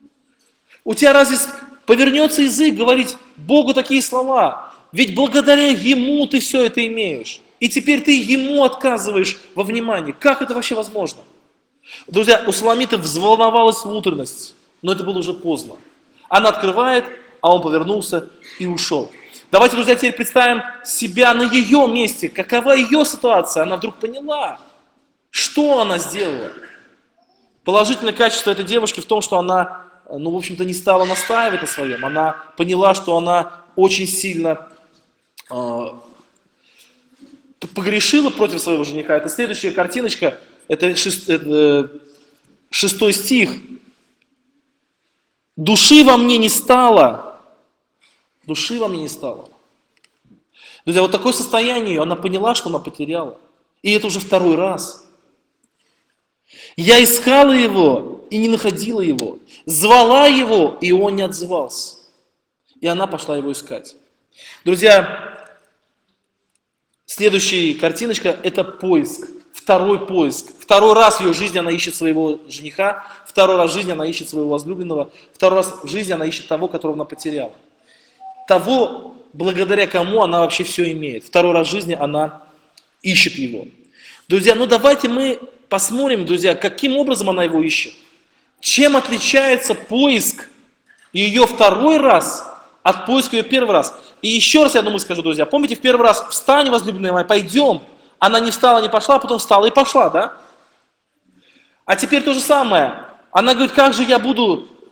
У тебя разве повернется язык говорить Богу такие слова? Ведь благодаря Ему ты все это имеешь. И теперь ты Ему отказываешь во внимании. Как это вообще возможно? Друзья, у Суламиты взволновалась внутренность, но это было уже поздно. Она открывает, а он повернулся и ушел. Давайте, друзья, теперь представим себя на ее месте. Какова ее ситуация? Она вдруг поняла, что она сделала. Положительное качество этой девушки в том, что она, в общем-то, не стала настаивать на своем. Она поняла, что она очень сильно погрешила против своего жениха. Это следующая картиночка, это 6 стих. Души во мне не стало. Души во мне не стало. Друзья, вот такое состояние, она поняла, что она потеряла. И это уже второй раз. Я искала его и не находила его. Звала его, и он не отзывался. И она пошла его искать. Друзья, следующая картиночка – это поиск. Второй поиск. Второй раз в ее жизни она ищет своего жениха. Второй раз в жизни она ищет своего возлюбленного. Второй раз в жизни она ищет того, которого она потеряла. Того, благодаря кому она вообще все имеет. Второй раз в жизни она ищет его. Друзья, давайте мы посмотрим, друзья, каким образом она его ищет. Чем отличается поиск ее второй раз от поиска ее первый раз. И еще раз я одну мысль скажу, друзья. Помните, в первый раз встань, возлюбленная моя, пойдем. Она не встала, не пошла, а потом встала и пошла, да? А теперь то же самое. Она говорит, как же я буду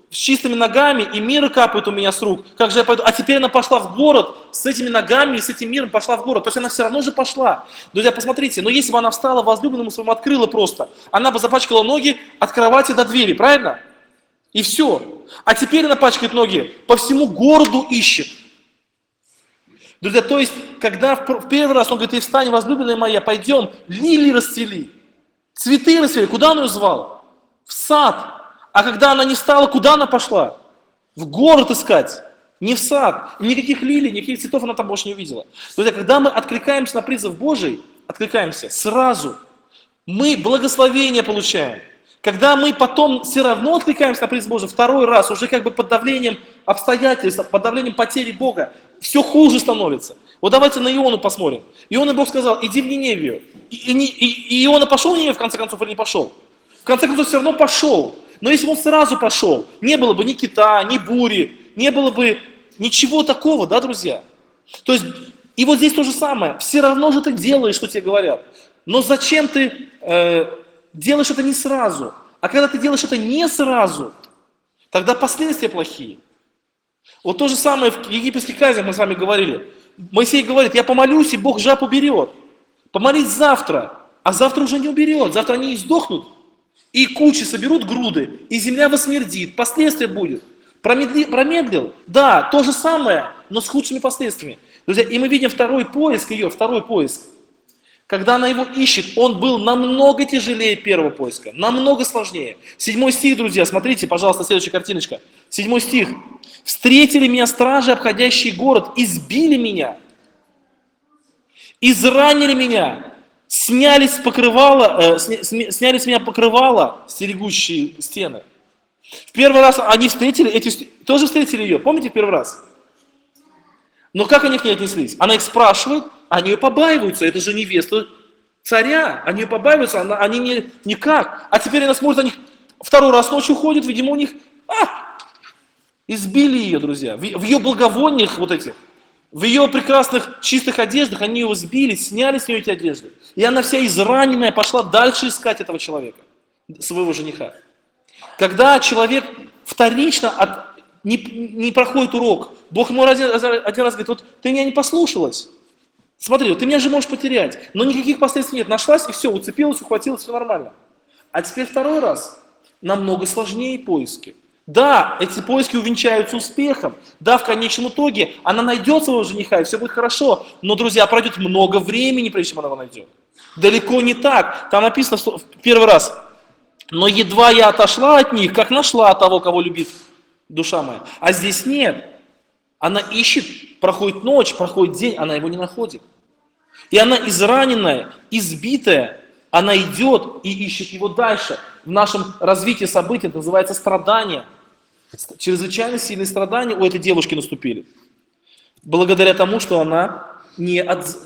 с чистыми ногами, и мир капает у меня с рук. Как же я пойду? А теперь она пошла в город с этими ногами и с этим миром пошла в город. То есть она все равно же пошла. Друзья, посмотрите, но если бы она встала, возлюбленному своему открыла просто, она бы запачкала ноги от кровати до двери, правильно? И все. А теперь она пачкает ноги, по всему городу ищет. Друзья, то есть, когда в первый раз он говорит, и встань, возлюбленная моя, пойдем, лилии расцвели, цветы расцвели. Куда он ее звал? В сад. А когда она не стала, куда она пошла? В город искать. Не в сад. И никаких лилий, никаких цветов она там больше не увидела. Друзья, когда мы откликаемся на призыв Божий, откликаемся сразу, мы благословение получаем. Когда мы потом все равно откликаемся на призыв Божий второй раз, уже как бы под давлением обстоятельств, под давлением потери Бога, все хуже становится. Вот давайте на Иону посмотрим. Ионе Бог сказал, иди в Ниневию. И Иона пошел в Ниневию в конце концов или не пошел? В конце концов все равно пошел. Но если бы он сразу пошел, не было бы ни кита, ни бури, не было бы ничего такого, да, друзья? То есть, и вот здесь то же самое. Все равно же ты делаешь, что тебе говорят. Но зачем ты делаешь это не сразу? А когда ты делаешь это не сразу, тогда последствия плохие. Вот то же самое в египетских казнях мы с вами говорили. Моисей говорит, я помолюсь, и Бог жаб уберет. Помолись завтра, а завтра уже не уберет. Завтра они издохнут, и кучи соберут груды, и земля восмердит. Последствия будет. Промедлил? Да, то же самое, но с худшими последствиями. Друзья, и мы видим второй поиск ее, второй поиск. Когда она его ищет, он был намного тяжелее первого поиска, намного сложнее. 7 стих, друзья, смотрите, пожалуйста, следующая картиночка. 7 стих. «Встретили меня стражи, обходящие город, избили меня, изранили меня, сняли с меня покрывало, стерегущие стены». В первый раз они тоже встретили ее, помните в первый раз? Но как они к ней отнеслись? Она их спрашивает, они ее побаиваются, это же невеста царя, они ее побаиваются, они никак. А теперь она смотрит на них, второй раз ночью ходит, видимо, у них, избили ее, друзья, в ее благовониях вот этих, в ее прекрасных чистых одеждах, они ее сбили, сняли с нее эти одежды. И она вся израненная пошла дальше искать этого человека, своего жениха. Когда человек вторично не проходит урок, Бог ему один раз говорит, вот ты меня не послушалась, смотри, вот ты меня же можешь потерять, но никаких последствий нет, нашлась и все, уцепилась, ухватилась, все нормально. А теперь второй раз, намного сложнее поиски. Да, эти поиски увенчаются успехом, да, в конечном итоге она найдет своего жениха, и все будет хорошо, но, друзья, пройдет много времени, прежде чем она его найдет. Далеко не так, там написано в первый раз, но едва я отошла от них, как нашла того, кого любит душа моя. А здесь нет. Она ищет, проходит ночь, проходит день, она его не находит. И она израненная, избитая, она идет и ищет его дальше. В нашем развитии событий это называется страдание. Чрезвычайно сильные страдания у этой девушки наступили. Благодаря тому, что она не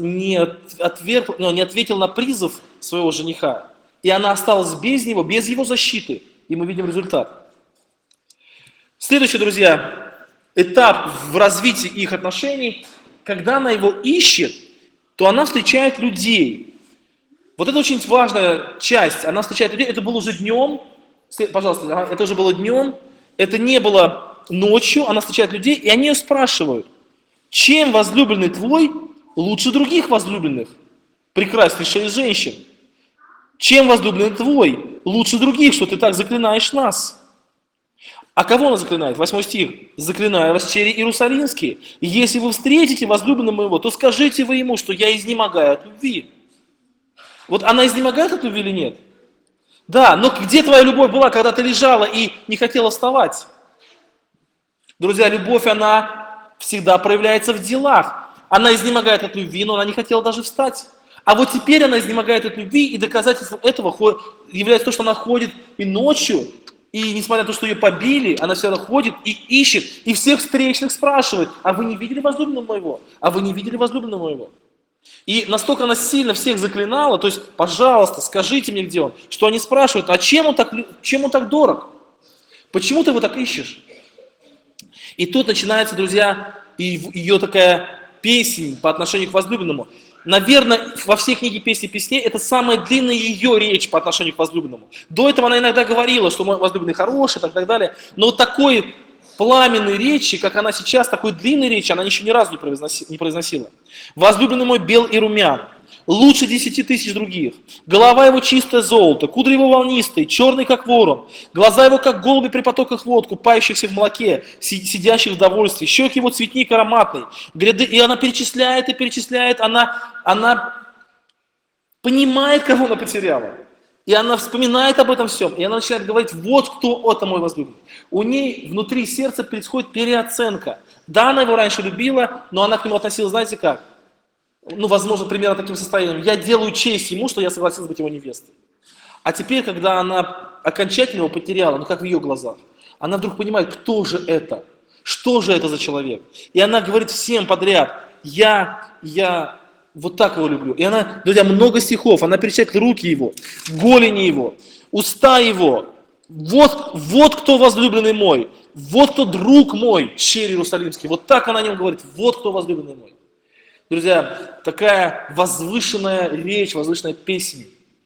ответила на призыв своего жениха. И она осталась без него, без его защиты. И мы видим результат. Следующий, друзья, этап в развитии их отношений, когда она его ищет, то она встречает людей. Вот это очень важная часть. Она встречает людей. Это было уже днем. Пожалуйста, это уже было днем. Это не было ночью. Она встречает людей, и они ее спрашивают, чем возлюбленный твой лучше других возлюбленных, прекраснейшая из женщин? Чем возлюбленный твой лучше других, что ты так заклинаешь нас? А кого она заклинает? 8 стих. «Заклинаю вас, чери Иерусалимские, если вы встретите возлюбленного моего, то скажите вы ему, что я изнемогаю от любви». Вот она изнемогает от любви или нет? Да, но где твоя любовь была, когда ты лежала и не хотела вставать? Друзья, любовь, она всегда проявляется в делах. Она изнемогает от любви, но она не хотела даже встать. А вот теперь она изнемогает от любви, и доказательством этого является то, что она ходит и ночью, и несмотря на то, что ее побили, она все равно ходит и ищет, и всех встречных спрашивает, а вы не видели возлюбленного моего? А вы не видели возлюбленного моего? И настолько она сильно всех заклинала, то есть, пожалуйста, скажите мне, где он, что они спрашивают, а чем он так дорог? Почему ты его так ищешь? И тут начинается, друзья, ее такая песнь по отношению к возлюбленному. Наверное, во всей книге «Песни песней» это самая длинная ее речь по отношению к возлюбленному. До этого она иногда говорила, что мой возлюбленный хороший и так далее. Но вот такой пламенной речи, как она сейчас, такой длинной речи, она еще ни разу не произносила. «Возлюбленный мой бел и румян, лучше 10 тысяч других. Голова его чистое золото, кудри его волнистые, черный как ворон, глаза его как голуби при потоках вод, купающихся в молоке, сидящих в довольстве, щеки его цветник ароматный, гряды». И она перечисляет и перечисляет, она понимает, кого она потеряла. И она вспоминает об этом всем, и она начинает говорить: вот кто это мой возлюбленный. У ней внутри сердца происходит переоценка. Да, она его раньше любила, но она к нему относилась, знаете как? Ну, возможно, примерно таким состоянием: я делаю честь ему, что я согласился быть его невестой. А теперь, когда она окончательно его потеряла, ну как в ее глазах, она вдруг понимает, кто же это, что же это за человек. И она говорит всем подряд: я вот так его люблю. И она, друзья, много стихов, она перечисляет руки его, голени его, уста его. Вот кто возлюбленный мой, вот кто друг мой, черь Иерусалимский. Вот так она о нем говорит: вот кто возлюбленный мой. Друзья, такая возвышенная речь, возвышенная песня.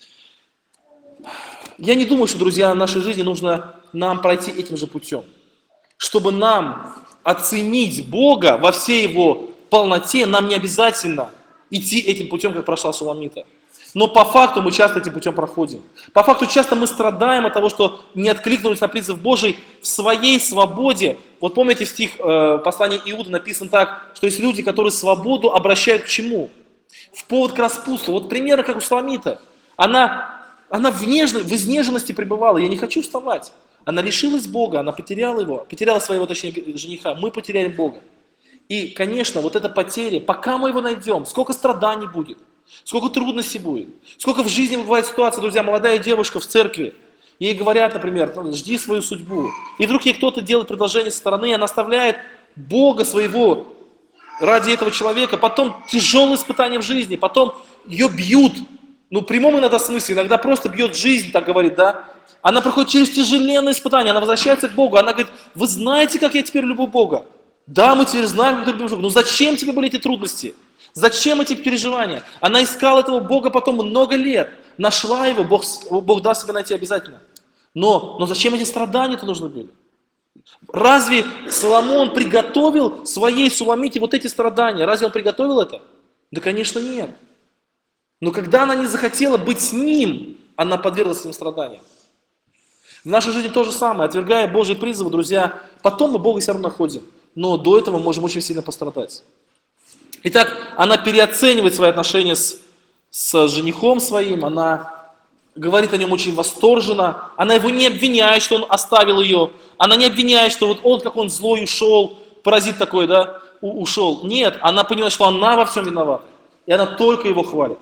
Я не думаю, что, друзья, в нашей жизни нужно нам пройти этим же путем. Чтобы нам оценить Бога во всей его полноте, нам не обязательно идти этим путем, как прошла Суламита. Но по факту мы часто этим путем проходим. По факту часто мы страдаем от того, что не откликнулись на призыв Божий в своей свободе. Вот помните стих послания Иуды, написан так, что есть люди, которые свободу обращают к чему? В повод к распутству. Вот примерно как у Суламита. Она в изнеженности пребывала: я не хочу вставать. Она лишилась Бога, она потеряла его, потеряла своего, точнее, жениха. Мы потеряли Бога. И, конечно, вот эта потеря, пока мы его найдем, сколько страданий будет, сколько трудностей будет, сколько в жизни бывает ситуация, друзья, молодая девушка в церкви, ей говорят, например: жди свою судьбу. И вдруг ей кто-то делает предложение со стороны, и она оставляет Бога своего ради этого человека. Потом тяжелые испытания в жизни, потом ее бьют. Ну, в прямом иногда смысле, иногда просто бьет жизнь, так говорит, да. Она проходит через тяжеленные испытания, она возвращается к Богу, она говорит: вы знаете, как я теперь люблю Бога? Да, мы теперь знаем, как ты любишь Бога. Но зачем тебе были эти трудности? Зачем эти переживания? Она искала этого Бога потом много лет, нашла его, Бог даст себе найти обязательно. Но зачем эти страдания-то нужны были? Разве Соломон приготовил своей Суламите вот эти страдания? Разве он приготовил это? Да, конечно, нет. Но когда она не захотела быть с ним, она подверглась этим страданиям. В нашей жизни то же самое. Отвергая Божьи призывы, друзья, потом мы Бога все равно находим. Но до этого мы можем очень сильно пострадать. Итак, она переоценивает свои отношения с женихом своим, она говорит о нем очень восторженно, она его не обвиняет, что он оставил ее, она не обвиняет, что вот он, как он злой ушел, паразит такой, да, ушел. Нет, она понимает, что она во всем виновата, и она только его хвалит.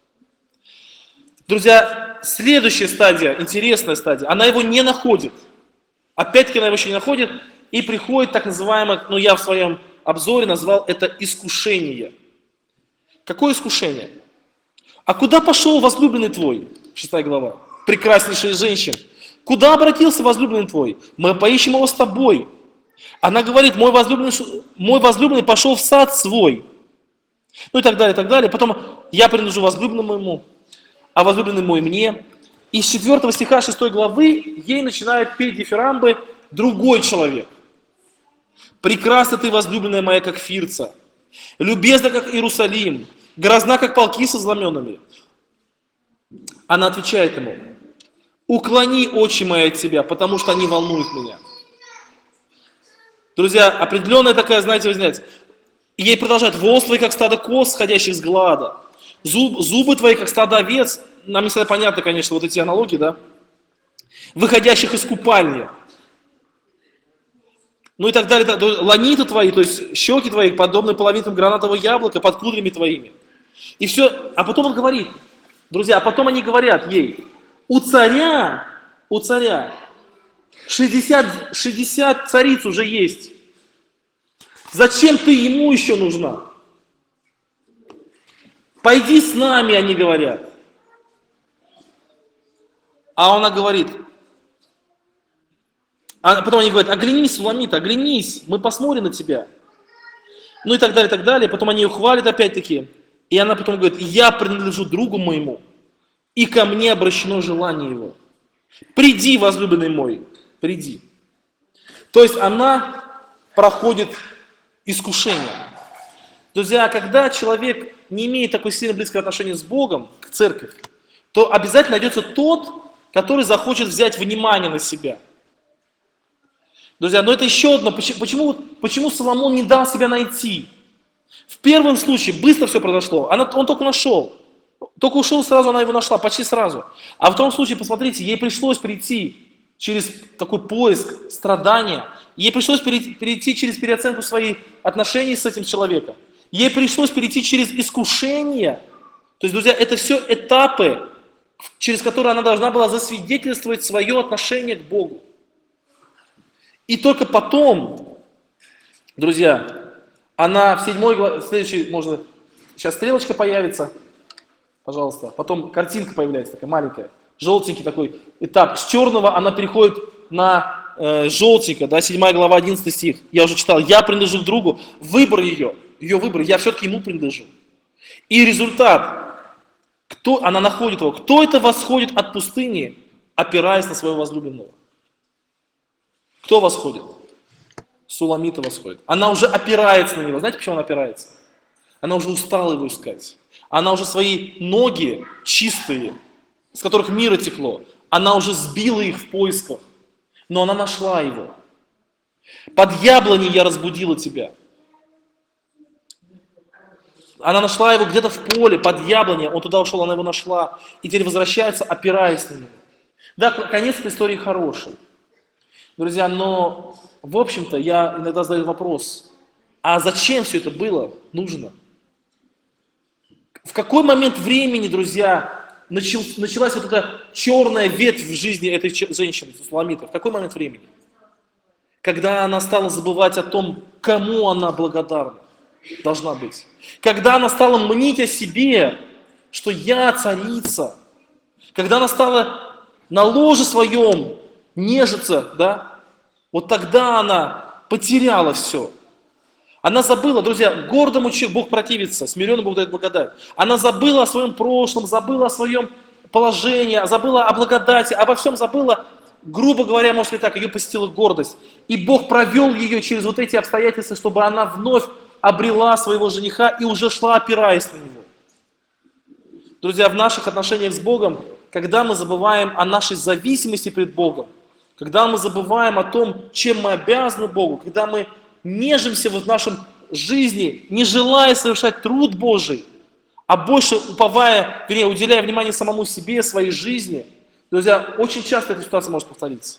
Друзья, следующая стадия, интересная стадия, она его не находит. Опять-таки она его еще не находит, и приходит так называемое, я в своем обзоре назвал это искушение. Какое искушение? А куда пошел возлюбленный твой? 6 глава. Прекраснейшая женщина. Куда обратился возлюбленный твой? Мы поищем его с тобой. Она говорит: мой возлюбленный пошел в сад свой. Ну и так далее, и так далее. Потом: я принадлежу возлюбленному ему, а возлюбленный мой мне. И с 4 стиха 6 главы ей начинает петь дифирамбы другой человек. Прекрасна ты, возлюбленная моя, как Фирца, любезна, как Иерусалим, грозна, как полки со знаменами. Она отвечает ему: уклони очи мои от тебя, потому что они волнуют меня. Друзья, определенная такая, знаете, и ей продолжают: волос твои, как стадо коз, сходящих с глада, зубы твои, как стадо овец. Нам не всегда понятно, конечно, вот эти аналогии, да, выходящих из купальни. Ну и так далее, ланиты твои, то есть щеки твои, подобны половинкам гранатового яблока под кудрями твоими. И все, а потом он говорит, друзья, а потом они говорят ей: у царя 60 цариц уже есть. Зачем ты ему еще нужна? Пойди с нами, они говорят. А она говорит, а потом они говорят: оглянись, Суламита, оглянись, мы посмотрим на тебя. Ну и так далее, и так далее. Потом они ее хвалят опять-таки. И она потом говорит, я принадлежу другу моему, и ко мне обращено желание его. Приди, возлюбленный мой, приди. То есть она проходит искушение. Друзья, когда человек не имеет такой сильно близкого отношения с Богом, к церкви, то обязательно найдется тот, который захочет взять внимание на себя. Друзья, но это еще одно. Почему Соломон не дал себя найти? В первом случае быстро все произошло. Он только нашел. Только ушел сразу, она его нашла, почти сразу. А в втором случае, посмотрите, ей пришлось прийти через такой поиск, страдания. Ей пришлось перейти через переоценку своих отношений с этим человеком. Ей пришлось перейти через искушение. То есть, друзья, это все этапы, через которые она должна была засвидетельствовать свое отношение к Богу. И только потом, друзья, она в 7 главе, следующий, можно, сейчас стрелочка появится, пожалуйста, потом картинка появляется, такая маленькая, желтенький такой этап. С черного она переходит на желтенько, да, 7 глава, 11 стих. Я уже читал, я принадлежу к другу, выбор ее выбор, я все-таки ему принадлежу. И результат, она находит его, кто это восходит от пустыни, опираясь на своего возлюбленного? Кто восходит? Суламита восходит. Она уже опирается на него. Знаете, почему она опирается? Она уже устала его искать. Она уже свои ноги чистые, с которых мира текло, она уже сбила их в поисках. Но она нашла его. Под яблоней я разбудила тебя. Она нашла его где-то в поле, под яблоней. Он туда ушел, она его нашла. И теперь возвращается, опираясь на него. Да, конец этой истории хороший. Друзья, но, в общем-то, я иногда задаю вопрос, а зачем все это было нужно? В какой момент времени, друзья, началась вот эта черная ветвь в жизни этой женщины, Суламиты? В какой момент времени? Когда она стала забывать о том, кому она благодарна должна быть. Когда она стала мнить о себе, что я царица. Когда она стала на ложе своем нежиться, да, вот тогда она потеряла все. Она забыла, друзья, гордому Бог противится, смиренному Бог дает благодать. Она забыла о своем прошлом, забыла о своем положении, забыла о благодати, обо всем забыла, грубо говоря, может ли так, ее посетила гордость. И Бог провел ее через вот эти обстоятельства, чтобы она вновь обрела своего жениха и уже шла, опираясь на него. Друзья, в наших отношениях с Богом, когда мы забываем о нашей зависимости перед Богом, когда мы забываем о том, чем мы обязаны Богу, когда мы нежимся в нашем жизни, не желая совершать труд Божий, а больше уповая, вернее, уделяя внимание самому себе, своей жизни, друзья, очень часто эта ситуация может повториться.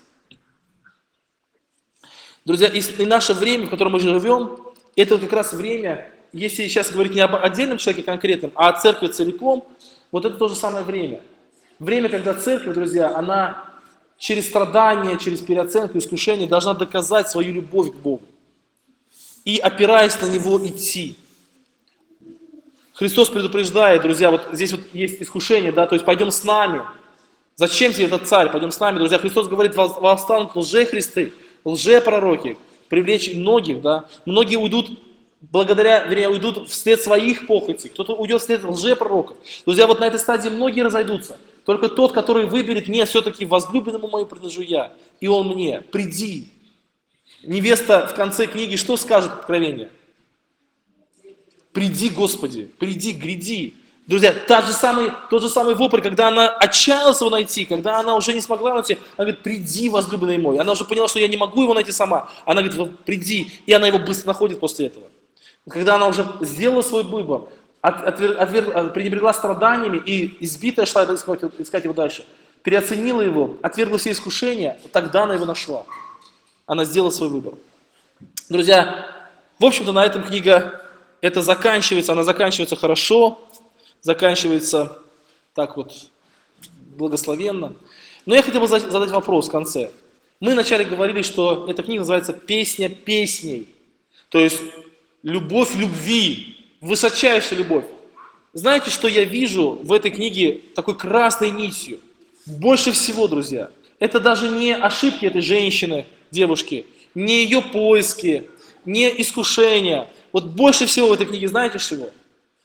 Друзья, и наше время, в котором мы живем, это как раз время, если сейчас говорить не об отдельном человеке конкретном, а о церкви целиком, вот это то же самое время. Время, когда церковь, друзья, она через страдания, через переоценку, искушение должна доказать свою любовь к Богу. И опираясь на Него идти. Христос предупреждает, друзья, вот здесь вот есть искушение, да, то есть пойдем с нами. Зачем тебе этот царь? Пойдем с нами, друзья. Христос говорит, восстанут лжехристы, лжепророки, привлечь многих, да. Многие уйдут уйдут вслед своих похотей, кто-то уйдет вслед лжепророков. Друзья, вот на этой стадии многие разойдутся. Только тот, который выберет, не все-таки возлюбленному мою принадлежу я, и он мне, приди. Невеста в конце книги что скажет Откровение? Приди, Господи, приди, гряди. Друзья, тот же самый вопль, когда она отчаялась его найти, когда она уже не смогла найти, она говорит, приди, возлюбленный мой. Она уже поняла, что я не могу его найти сама. Она говорит, приди, и она его быстро находит после этого. Когда она уже сделала свой выбор, пренебрегла страданиями и избитая шла искать его дальше, переоценила его, отвергла все искушения, тогда она его нашла. Она сделала свой выбор. Друзья, в общем-то на этом книга это заканчивается, она заканчивается хорошо, заканчивается так вот благословенно. Но я хотел бы задать вопрос в конце. Мы вначале говорили, что эта книга называется «Песня песней», то есть любовь любви, высочайшая любовь. Знаете, что я вижу в этой книге такой красной нитью? Больше всего, друзья, это даже не ошибки этой женщины, девушки, не ее поиски, не искушения. Вот больше всего в этой книге знаете чего?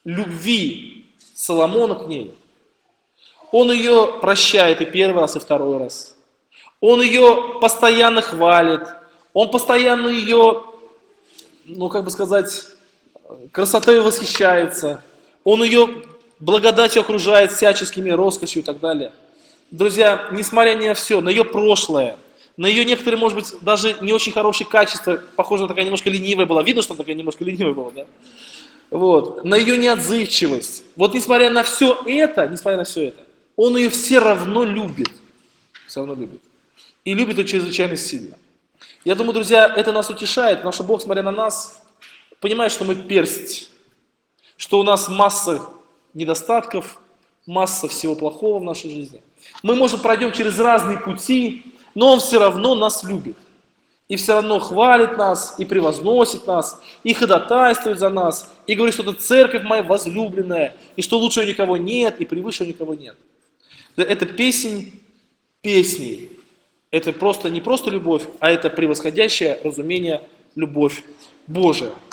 любви Соломона к ней. Он ее прощает и первый раз, и второй раз. Он ее постоянно хвалит. Он постоянно ее, ну как бы сказать, красотой восхищается. Он ее благодатью окружает всяческими роскошью и так далее. Друзья, несмотря ни на все, на ее прошлое, на ее некоторые, может быть, даже не очень хорошие качества, похоже, она такая немножко ленивая была. Видно, что она такая немножко ленивая была, да? Вот. На ее неотзывчивость. Вот несмотря на все это, он ее все равно любит. Все равно любит. И любит ее чрезвычайно сильно. Я думаю, друзья, это нас утешает, потому что Бог, смотря на нас, понимает, что мы персть, что у нас масса недостатков, масса всего плохого в нашей жизни. Мы, может, пройдем через разные пути, но Он все равно нас любит. И все равно хвалит нас, и превозносит нас, и ходатайствует за нас, и говорит, что это церковь моя возлюбленная, и что лучше никого нет, и превыше никого нет. Это песнь песней. Это просто не просто любовь, а это превосходящее разумение любовь Божия.